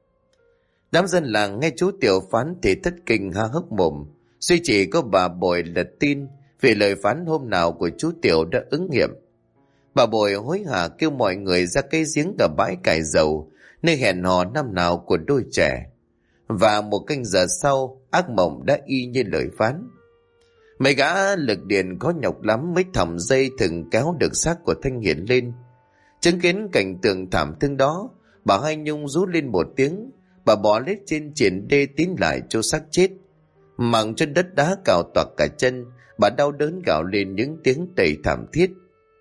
Đám dân làng nghe chú Tiểu phán thì thất kinh há hốc mồm. Duy chỉ có bà Bội là tin, vì lời phán hôm nào của chú Tiểu đã ứng nghiệm. Bà Bội hối hả kêu mọi người ra cây giếng ở bãi cải dầu, nơi hẹn hò năm nào của đôi trẻ. Và 1 canh giờ sau, ác mộng đã y như lời phán. Mấy gã lực điện có nhọc lắm mới thòng dây thừng kéo được xác của Thanh Hiền lên. Chứng kiến cảnh tượng thảm thương đó, bà Hai Nhung rú lên một tiếng. Bà bò lết trên triển đê tiến lại chỗ xác chết. Mặc cho đất đá cào toạc cả chân, bà đau đớn gào lên những tiếng đầy thảm thiết.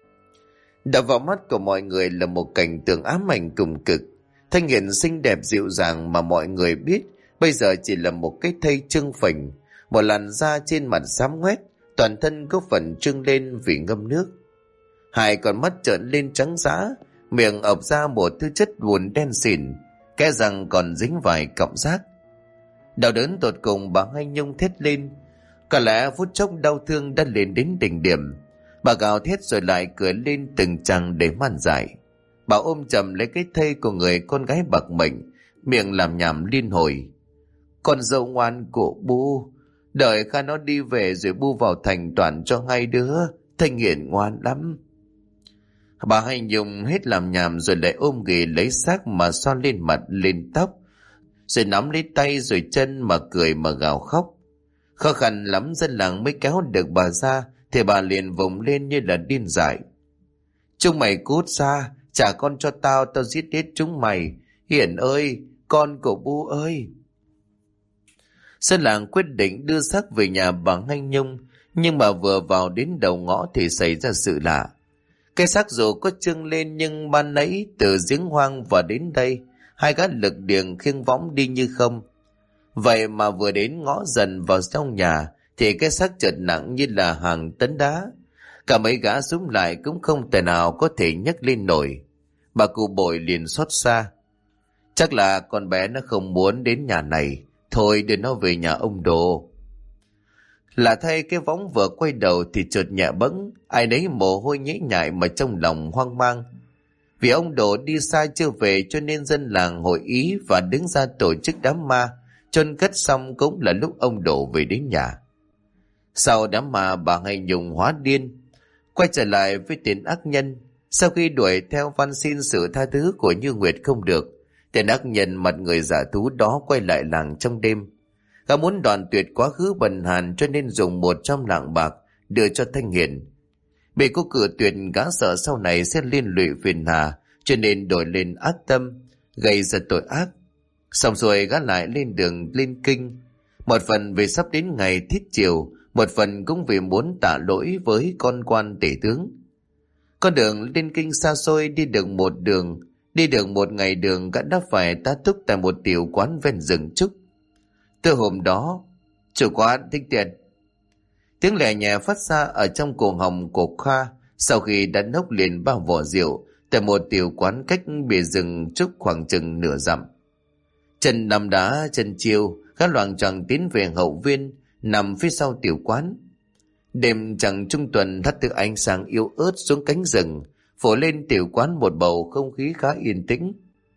Đập vào mắt của mọi người là một cảnh tượng ám ảnh cùng cực. Thanh Hiền xinh đẹp dịu dàng mà mọi người biết bây giờ chỉ là một cái thây trương phình, một làn da trên mặt xám ngoét, toàn thân có phần trưng lên vì ngâm nước. 2 con mắt trợn lên trắng dã, miệng ọc ra một thứ chất buồn đen xỉn, cái răng còn dính vài cọng rác. Đau đớn tột cùng, bà Hai Nhung thét lên. Có lẽ phút chốc đau thương đã lên đến đỉnh điểm. Bà gào thét rồi lại cười lên từng tràng để man dại. Bà ôm chầm lấy cái thây của người con gái bạc mệnh, miệng làm nhảm liên hồi: con dâu ngoan của bu, đợi Kha nó đi về rồi bu vào thành toàn cho 2 đứa. Thanh Hiền ngoan lắm. Bà Hai Nhung hết làm nhảm rồi lại ôm ghì lấy xác mà xoa lên mặt lên tóc, rồi nắm lấy tay rồi chân mà cười mà gào khóc. Khó khăn lắm dân làng mới kéo được bà ra, thì bà liền vùng lên như là điên dại: chúng mày cút xa, trả con cho tao, tao giết hết chúng mày. Hiền ơi, con của bu ơi. Dân làng quyết định đưa xác về nhà bà Hai Nhung, nhưng mà vừa vào đến đầu ngõ thì xảy ra sự lạ. Cái xác dù có trưng lên nhưng ban nãy từ giếng hoang và đến đây, 2 gã lực điềng khiêng võng đi như không. Vậy mà vừa đến ngõ dần vào trong nhà thì cái xác chợt nặng như là hàng tấn đá. Cả mấy gã xúm lại cũng không thể nào có thể nhấc lên nổi. Bà cụ Bội liền xót xa: chắc là con bé nó không muốn đến nhà này, thôi đưa nó về nhà ông Đồ. Lạ thay, cái võng vừa quay đầu thì chợt nhẹ bẫng, ai nấy mồ hôi nhễ nhại mà trong lòng hoang mang. Vì ông Đồ đi xa chưa về cho nên dân làng hội ý và đứng ra tổ chức đám ma. Chôn cất xong cũng là lúc ông Đồ về đến nhà. Sau đám ma, bà Hai Nhung hóa điên, quay trở lại với tên ác nhân. Sau khi đuổi theo van xin sự tha thứ của Như Nguyệt không được, tên ác nhân mặt người giả thú đó quay lại làng trong đêm. Gã muốn đoạn tuyệt quá khứ bần hàn cho nên dùng 100 lạng bạc đưa cho Thanh Hiền. Bị cô cự tuyệt, gã sợ sau này sẽ liên lụy phiền hà, cho nên đổi lên ác tâm, gây ra tội ác. Xong rồi gã lại lên đường lên kinh, một phần vì sắp đến ngày thiết triều, một phần cũng vì muốn tạ lỗi với con quan tể tướng. Con đường lên kinh xa xôi, đi được một ngày đường, gã đã phải tá túc tại một tiểu quán ven rừng trúc. Từ hôm đó, chủ quán thích tiền. Tiếng lẻ nhẹ phát ra ở trong cổ họng của Kha sau khi đã nốc liền 3 vỏ rượu tại một tiểu quán cách bìa rừng trúc khoảng chừng nửa dặm. Chân nằm đá chân chiêu, gã loạng choạng tiến về hậu viên nằm phía sau tiểu quán. Đêm trăng trung tuần thắt từ ánh sáng yếu ớt xuống cánh rừng, phủ lên tiểu quán một bầu không khí khá yên tĩnh.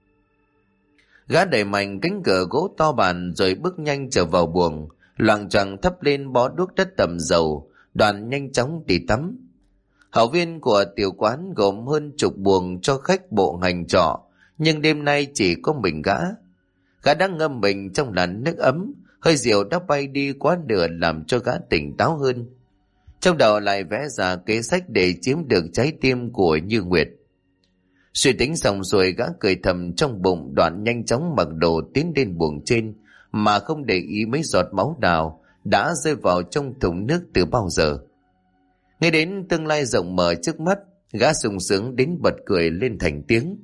Gã đẩy mạnh cánh cửa gỗ to bản rồi bước nhanh trở vào buồng, loạng choạng thắp lên bó đuốc đất tầm dầu, Đoàn nhanh chóng đi tắm. Hậu viên của tiểu quán gồm hơn chục buồng cho khách bộ hành trọ, nhưng đêm nay chỉ có mình gã. Gã đang ngâm mình trong làn nước ấm, hơi rượu đã bay đi quá nửa làm cho gã tỉnh táo hơn. Trong đầu lại vẽ ra kế sách để chiếm được trái tim của Như Nguyệt. Suy tính xong rồi gã cười thầm trong bụng, Đoạn nhanh chóng mặc đồ tiến lên buồng trên, mà không để ý mấy giọt máu nào đã rơi vào trong thùng nước từ bao giờ. Nghe đến tương lai rộng mở trước mắt, gã sung sướng đến bật cười lên thành tiếng.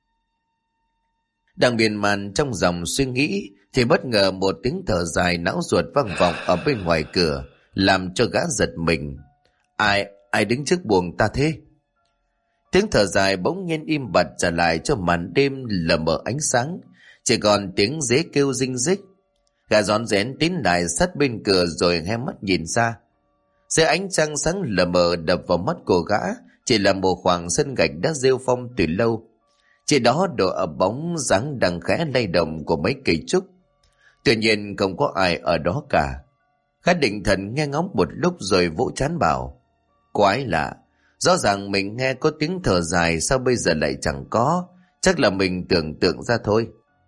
Đang miên man trong dòng suy nghĩ thì bất ngờ một tiếng thở dài não ruột vang vọng ở bên ngoài cửa, làm cho gã giật mình. Ai đứng trước buồng ta thế? Tiếng thở dài bỗng nhiên im bặt, trả lại cho màn đêm lờ mờ ánh sáng, chỉ còn tiếng dế kêu rinh rích. Gã rón rén tiến lại sát bên cửa rồi hé mắt nhìn ra. Dưới ánh trăng sáng lờ mờ đập vào mắt của gã chỉ là một khoảng sân gạch đã rêu phong từ lâu. Trên đó độ ập bóng dáng đang khẽ lay động của mấy cây trúc. Tuy nhiên không có ai ở đó cả. Gã định thần nghe ngóng một lúc rồi vỗ trán bảo: quái lạ, rõ ràng mình nghe có tiếng thở dài, sao bây giờ lại chẳng có? Chắc là mình tưởng tượng ra thôi.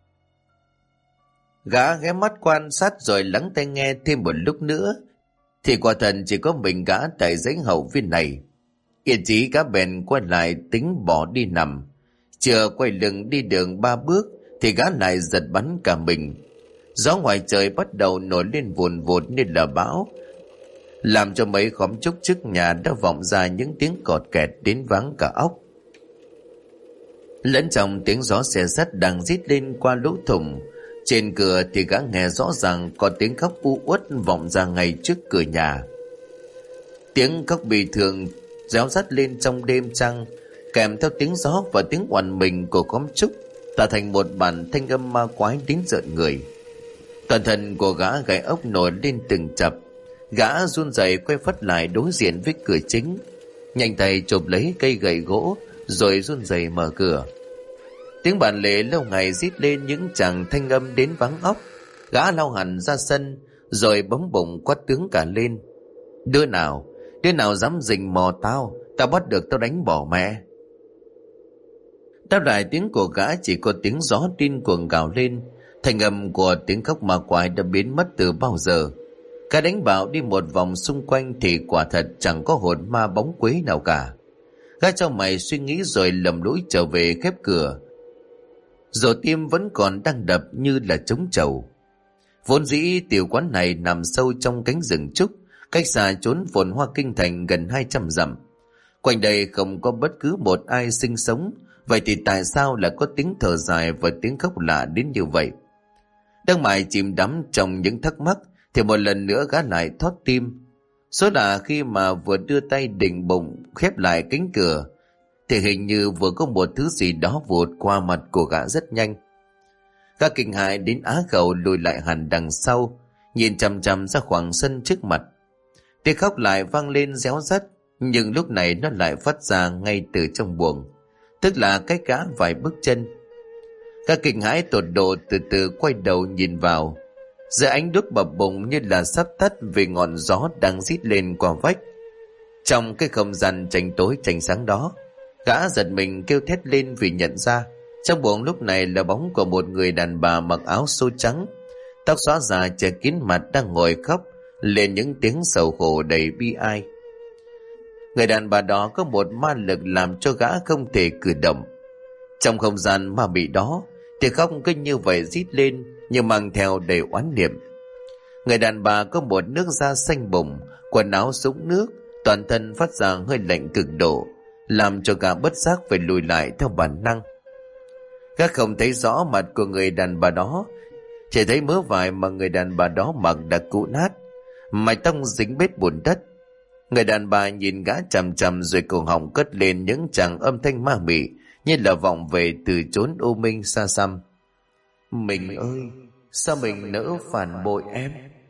Gã ghé mắt quan sát rồi lắng tai nghe thêm một lúc nữa, thì quả thật chỉ có mình gã tại dãy hậu viên này. Yên chí gã bèn quay lại tính bỏ đi nằm. Chưa quay lưng đi đường 3 bước thì gã lại giật bắn cả mình. Gió ngoài trời bắt đầu nổi lên vùn vụt như là bão, làm cho mấy khóm trúc trước nhà đã vọng ra những tiếng cọt kẹt đến váng cả óc. Lẫn trong tiếng gió xe sắt đang rít lên qua lỗ thủng trên cửa thì gã nghe rõ ràng có tiếng khóc u uất vọng ra ngay trước cửa nhà. Tiếng khóc bi thương réo rắt lên trong đêm trăng, kèm theo tiếng gió và tiếng oằn mình của khóm trúc, tạo thành một bản thanh âm ma quái đến rợn người. Toàn thân của gã gai ốc nổi lên từng chập. Gã run rẩy quay phắt lại đối diện với cửa chính, nhanh tay chộp lấy cây gậy gỗ rồi run rẩy mở cửa. Tiếng bản lề lâu ngày rít lên những tràng thanh âm đến váng óc. Gã lao hẳn ra sân rồi bấm bụng quát tướng cả lên: đứa nào dám rình mò tao bắt được tao đánh bỏ mẹ. Đáp lại tiếng của gã chỉ có tiếng gió điên cuồng gào lên. Thanh âm của tiếng khóc ma quái đã biến mất từ bao giờ. Gã đánh bảo đi một vòng xung quanh thì quả thật chẳng có hồn ma bóng quế nào cả. Gã cho mày suy nghĩ rồi lầm lũi trở về khép cửa. Rồi tim vẫn còn đang đập như là trống trầu. Vốn dĩ tiểu quán này nằm sâu trong cánh rừng trúc, cách xa chốn phồn hoa kinh thành gần 200 dặm. Quanh đây không có bất cứ một ai sinh sống, vậy thì tại sao lại có tiếng thở dài và tiếng khóc lạ đến như vậy? Đang mải chìm đắm trong những thắc mắc thì một lần nữa gã lại thót tim. Số là khi mà vừa đưa tay định bụng khép lại cánh cửa thì hình như vừa có một thứ gì đó vụt qua mặt của gã rất nhanh. Gã kinh hãi đến á khẩu lùi lại hẳn đằng sau, nhìn chằm chằm ra khoảng sân trước mặt. Tiếng khóc lại vang lên réo rắt, nhưng lúc này nó lại phát ra ngay từ trong buồng, tức là cách gã vài bước chân. Gã kinh hãi tột độ từ từ quay đầu nhìn vào. Giữa ánh đuốc bập bùng như là sắp tắt vì ngọn gió đang rít lên qua vách. Trong cái không gian tranh tối tranh sáng đó, gã giật mình kêu thét lên vì nhận ra trong buồng lúc này là bóng của một người đàn bà mặc áo xô trắng, tóc xõa già che kín mặt, đang ngồi khóc lên những tiếng sầu khổ đầy bi ai. Người đàn bà đó có một ma lực làm cho gã không thể cử động. Trong không gian ma mị đó, tiếng khóc cứ như vậy rít lên nhưng mang theo đầy oán niệm. Người đàn bà có một nước da xanh bùng, quần áo sũng nước, toàn thân phát ra hơi lạnh cực độ, làm cho gã bất giác phải lùi lại theo bản năng. Gã không thấy rõ mặt của người đàn bà đó, chỉ thấy mớ vải mà người đàn bà đó mặc đã cũ nát, mái tóc dính bết bùn đất. Người đàn bà nhìn gã chằm chằm rồi cổ họng cất lên những tràng âm thanh ma mị như là vọng về từ chốn u minh xa xăm: mình ơi, sao mình nỡ phản bội em?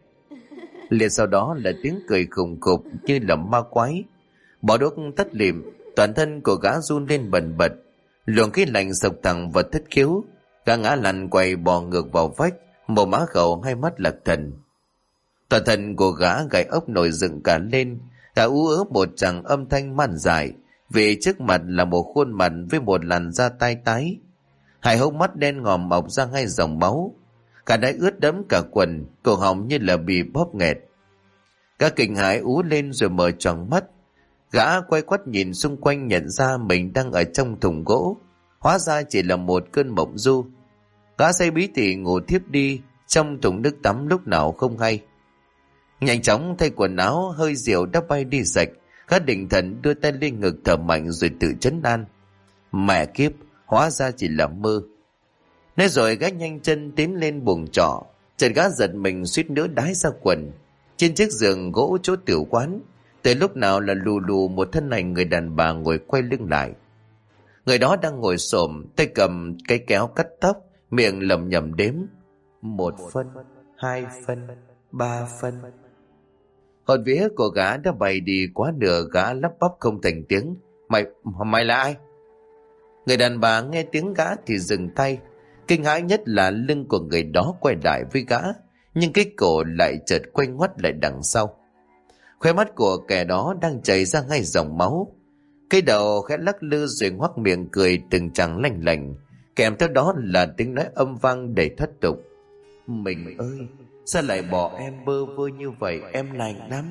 Liền sau đó là tiếng cười khùng khục như là ma quái. Bỏ đuốc tắt lịm, toàn thân của gã run lên bần bật, luồng khí lạnh sộc thẳng vào thất khiếu. Gã ngã lăn quay bò ngược vào vách, mồm má khẩu, hai mắt lạc thần. Toàn thân của gã gai ốc nổi dựng cả lên, Gã ú ớ một tràng âm thanh man dại, vì trước mặt là một khuôn mặt với một làn da tai tái. Hai hốc mắt đen ngòm mọc ra hai dòng máu. Cả đã ướt đẫm cả quần, cổ họng như là bị bóp nghẹt. Gã kinh hãi ú lên rồi mở tròn mắt. Gã quay quắt nhìn xung quanh, nhận ra mình đang ở trong thùng gỗ. Hóa ra chỉ là một cơn mộng du. Gã say bí tỉ ngủ thiếp đi trong thùng nước tắm lúc nào không hay. Nhanh chóng thay quần áo, hơi rượu đã bay đi sạch. Gã định thần đưa tay lên ngực thở mạnh rồi tự trấn an. Mẹ kiếp, hóa ra chỉ là mơ. Nói rồi gã nhanh chân tiến lên buồng trọ. Chợt gã giật mình suýt nữa đái ra quần. Trên chiếc giường gỗ chỗ tiểu quán, từ lúc nào là lù lù một thân ảnh người đàn bà ngồi quay lưng lại. Người đó đang ngồi xổm, tay cầm cái kéo cắt tóc, miệng lẩm nhẩm đếm. 1 phân, 2 phân, 3 phân. Hồn vía của gã đã bay đi quá nửa, gã lắp bắp không thành tiếng. Mày là ai? Người đàn bà nghe tiếng gã thì dừng tay. Kinh hãi nhất là lưng của người đó quay lại với gã, nhưng cái cổ lại chợt quay ngoắt lại đằng sau. Khóe mắt của kẻ đó đang chảy ra ngay dòng máu. Cái đầu khẽ lắc lư rồi ngoác miệng cười từng tràng lanh lành, kèm theo đó là tiếng nói âm vang đầy thất tục. Mình ơi, sao lại bỏ em bơ vơ như vậy, em lành lắm.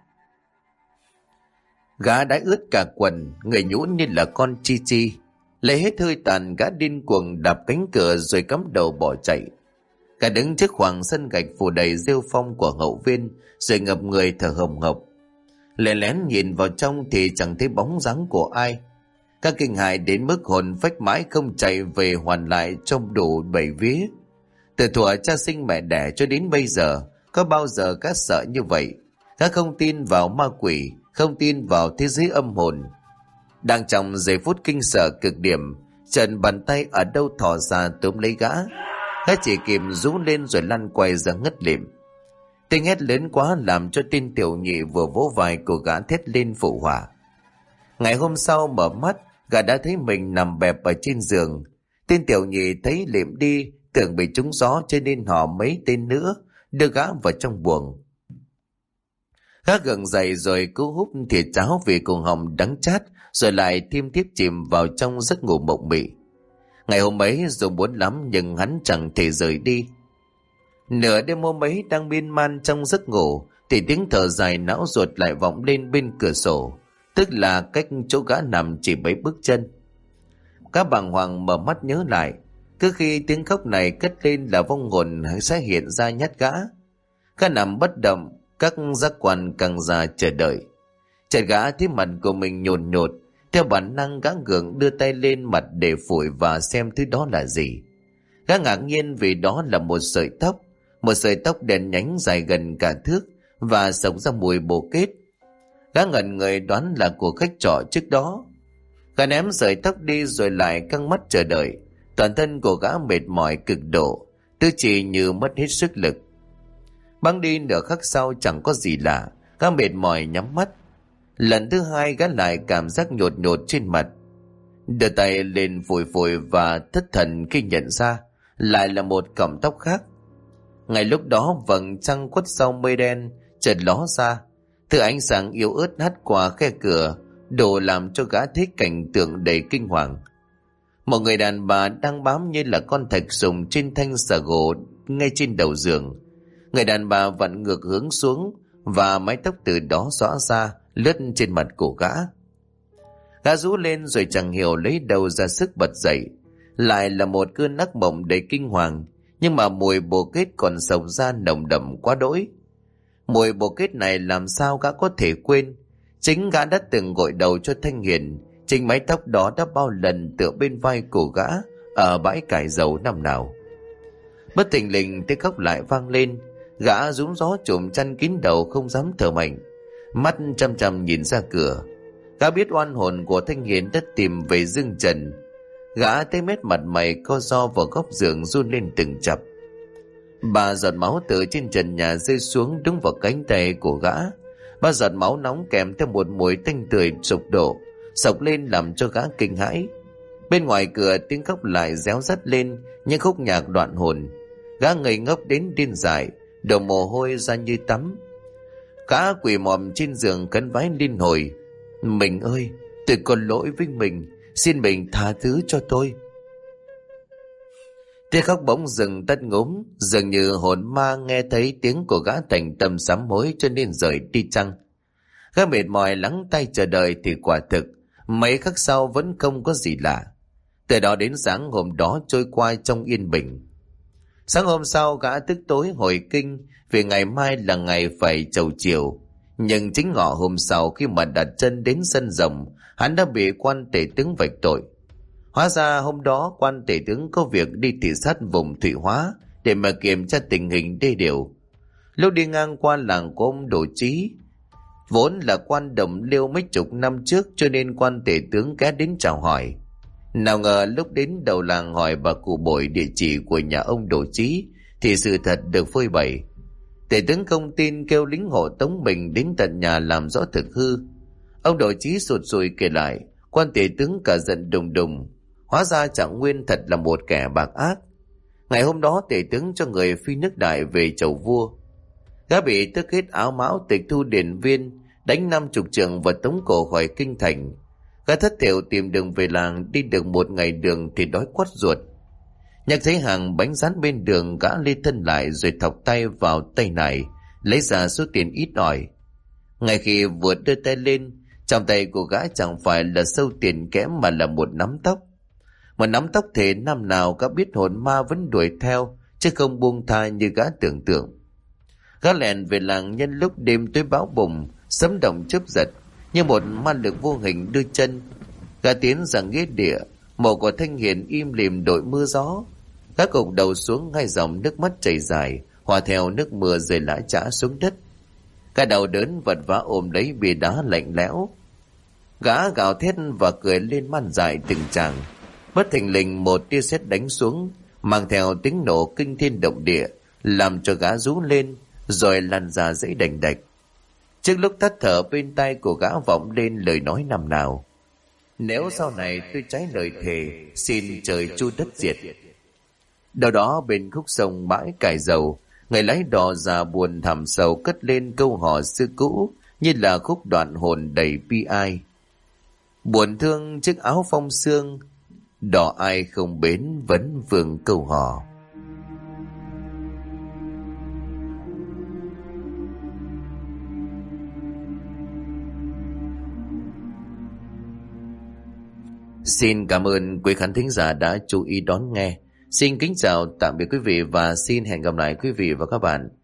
Gã đã ướt cả quần, người nhũn như là con chi chi. Lấy hết hơi tàn, gã điên cuồng đạp cánh cửa rồi cắm đầu bỏ chạy. Gã đứng trước khoảng sân gạch phủ đầy rêu phong của hậu viên, rồi ngập người thở hồng hộc. Lén lén nhìn vào trong thì chẳng thấy bóng dáng của ai. Các kinh hại đến mức hồn phách mãi không chạy về hoàn lại trong đủ 7 vía. Từ thuở cha sinh mẹ đẻ cho đến bây giờ, có bao giờ các sợ như vậy? Các không tin vào ma quỷ, không tin vào thế giới âm hồn. Đang trong giây phút kinh sợ cực điểm, trần bàn tay ở đâu thò ra túm lấy gã. Gã chỉ kịp rú lên rồi lăn quay ra ngất lịm. Tiếng hét lớn quá làm cho tên tiểu nhị vừa vỗ vai của gã thét lên phụ họa. Ngày hôm sau mở mắt, gã đã thấy mình nằm bẹp ở trên giường. Tên tiểu nhị thấy lịm đi, tưởng bị trúng gió cho nên họ mấy tên nữa đưa gã vào trong buồng. Gã gượng dậy rồi cứu húp thìa cháo vì cùng họng đắng chát, rồi lại thêm tiếp chìm vào trong giấc ngủ mộng mị. Ngày hôm ấy dù muốn lắm nhưng hắn chẳng thể rời đi. Nửa đêm hôm ấy đang miên man trong giấc ngủ thì tiếng thở dài não ruột lại vọng lên bên cửa sổ, tức là cách chỗ gã nằm chỉ mấy bước chân. Gã bàng hoàng mở mắt nhớ lại, cứ khi tiếng khóc này cất lên là vong hồn sẽ hiện ra nhát gã. Gã nằm bất động, các giác quan càng già chờ đợi. Chợt gã thấy mặt của mình nhồn nhột, theo bản năng gã gượng đưa tay lên mặt để phủi và xem thứ đó là gì. Gã ngạc nhiên vì đó là một sợi tóc đen nhánh dài gần cả thước và xộc ra mùi bồ kết. Gã ngẩn người đoán là của khách trọ trước đó. Gã ném sợi tóc đi rồi lại căng mắt chờ đợi. Toàn thân của gã mệt mỏi cực độ, tư chỉ như mất hết sức lực. Băng đi nửa khắc sau chẳng có gì lạ, gã mệt mỏi nhắm mắt. Lần thứ hai gã lại cảm giác nhột nhột trên mặt. Đưa tay lên phủi phủi và thất thần khi nhận ra lại là một cọng tóc khác. Ngay lúc đó vầng trăng khuất sau mây đen chợt ló ra, thứ ánh sáng yếu ớt hắt qua khe cửa, đổ làm cho gã thấy cảnh tượng đầy kinh hoàng. Một người đàn bà đang bám như là con thạch sùng trên thanh xà gỗ ngay trên đầu giường. Người đàn bà vặn ngược hướng xuống và mái tóc từ đó xõa ra lướt trên mặt của gã. Gã rú lên rồi chẳng hiểu lấy đâu ra sức bật dậy. Lại là một cơn ác mộng đầy kinh hoàng, nhưng mà mùi bồ kết còn xộc ra nồng đậm quá đỗi. Mùi bồ kết này làm sao gã có thể quên? Chính gã đã từng gội đầu cho Thanh Hiền, chính mái tóc đó đã bao lần tựa bên vai của gã ở bãi cải dầu năm nào. Bất thình lình tiếng khóc lại vang lên. Gã rúm gió trùm chăn kín đầu không dám thở mạnh, mắt chăm chăm nhìn ra cửa. Gã biết oan hồn của Thanh Hiền đã tìm về dương trần. Gã thấy mét mặt mày co ro vào góc giường run lên từng chập. 3 giọt máu từ trên trần nhà rơi xuống đúng vào cánh tay của gã. 3 giọt máu nóng kèm theo một mùi tanh tưởi sục đổ sộc lên làm cho gã kinh hãi. Bên ngoài cửa tiếng khóc lại réo rắt lên những khúc nhạc đoạn hồn. Gã ngây ngốc đến điên dại, đổ mồ hôi ra như tắm. Gã quỳ mọm trên giường khấn vái liên hồi: Mình ơi, tôi có lỗi với mình, xin mình tha thứ cho tôi. Tiếng khóc bỗng dừng tắt ngúm, dường như hồn ma nghe thấy tiếng của gã thành tâm sám hối cho nên rời đi chăng. Gã mệt mỏi lắng tay chờ đợi thì quả thực mấy khắc sau vẫn không có gì lạ. Từ đó đến sáng hôm đó trôi qua trong yên bình. Sáng hôm sau gã tức tối hồi kinh vì ngày mai là ngày phải chầu chiều. Nhưng chính ngọ hôm sau khi mà đặt chân đến sân rồng, hắn đã bị quan tể tướng vạch tội. Hóa ra hôm đó quan tể tướng có việc đi thị sát vùng Thụy Hóa để mà kiểm tra tình hình đê điều. Lúc đi ngang qua làng của ông Đồ Chí, vốn là quan đồng liêu mấy chục năm trước, cho nên quan tể tướng ghé đến chào hỏi. Nào ngờ lúc đến đầu làng hỏi bà cụ Bội địa chỉ của nhà ông Đồ Chí thì sự thật được phơi bày. Tể tướng không tin, kêu lính hộ tống mình đến tận nhà làm rõ thực hư. Ông Đồ Chí sụt sùi kể lại, quan tể tướng cả giận đùng đùng. Hóa ra Trạng Nguyên thật là một kẻ bạc ác. Ngày hôm đó tể tướng cho người phi nước Đại về chầu vua. Gã bị tước hết áo mão, tịch thu điển viên, đánh 50 trượng và tống cổ khỏi kinh thành. Gã thất thểu tìm đường về làng, đi được một ngày đường thì đói quắt ruột. Nhặt thấy hàng bánh rán bên đường, gã lê thân lại rồi thọc tay vào tay này, lấy ra số tiền ít ỏi. Ngay khi vừa đưa tay lên, trong tay của gã chẳng phải là sâu tiền kẽm mà là một nắm tóc. Một nắm tóc thể năm nào gã biết hồn ma vẫn đuổi theo, chứ không buông tha như gã tưởng tượng. Gã lẻn về làng nhân lúc đêm tối bão bùng, sấm động chớp giật, như một ma lực vô hình đưa chân. Gã tiến ra nghĩa địa, mộ của Thanh Hiền im lìm đội mưa gió. Gã gục đầu xuống, hai dòng nước mắt chảy dài, hòa theo nước mưa rơi lã chã xuống đất. Gã đau đớn vật vã ôm lấy bìa đá lạnh lẽo. Gã gào thét và cười lên man dại từng tràng. Bất thình lình một tia sét đánh xuống, mang theo tiếng nổ kinh thiên động địa, làm cho gã rú lên, rồi lăn ra dãy đành đạch. Trước lúc tắt thở, bên tai của gã vọng lên lời nói nằm nào: Nếu sau này tôi trái lời thề, xin trời chu đất diệt. Đầu đó bên khúc sông bãi cải dầu, người lái đò già buồn thảm sầu cất lên câu hò xưa cũ, như là khúc đoạn hồn đầy bi ai. Buồn thương chiếc áo phong sương, đò ai không bến vẫn vương câu hò. Xin cảm ơn quý khán thính giả đã chú ý đón nghe. Xin kính chào tạm biệt quý vị và xin hẹn gặp lại quý vị và các bạn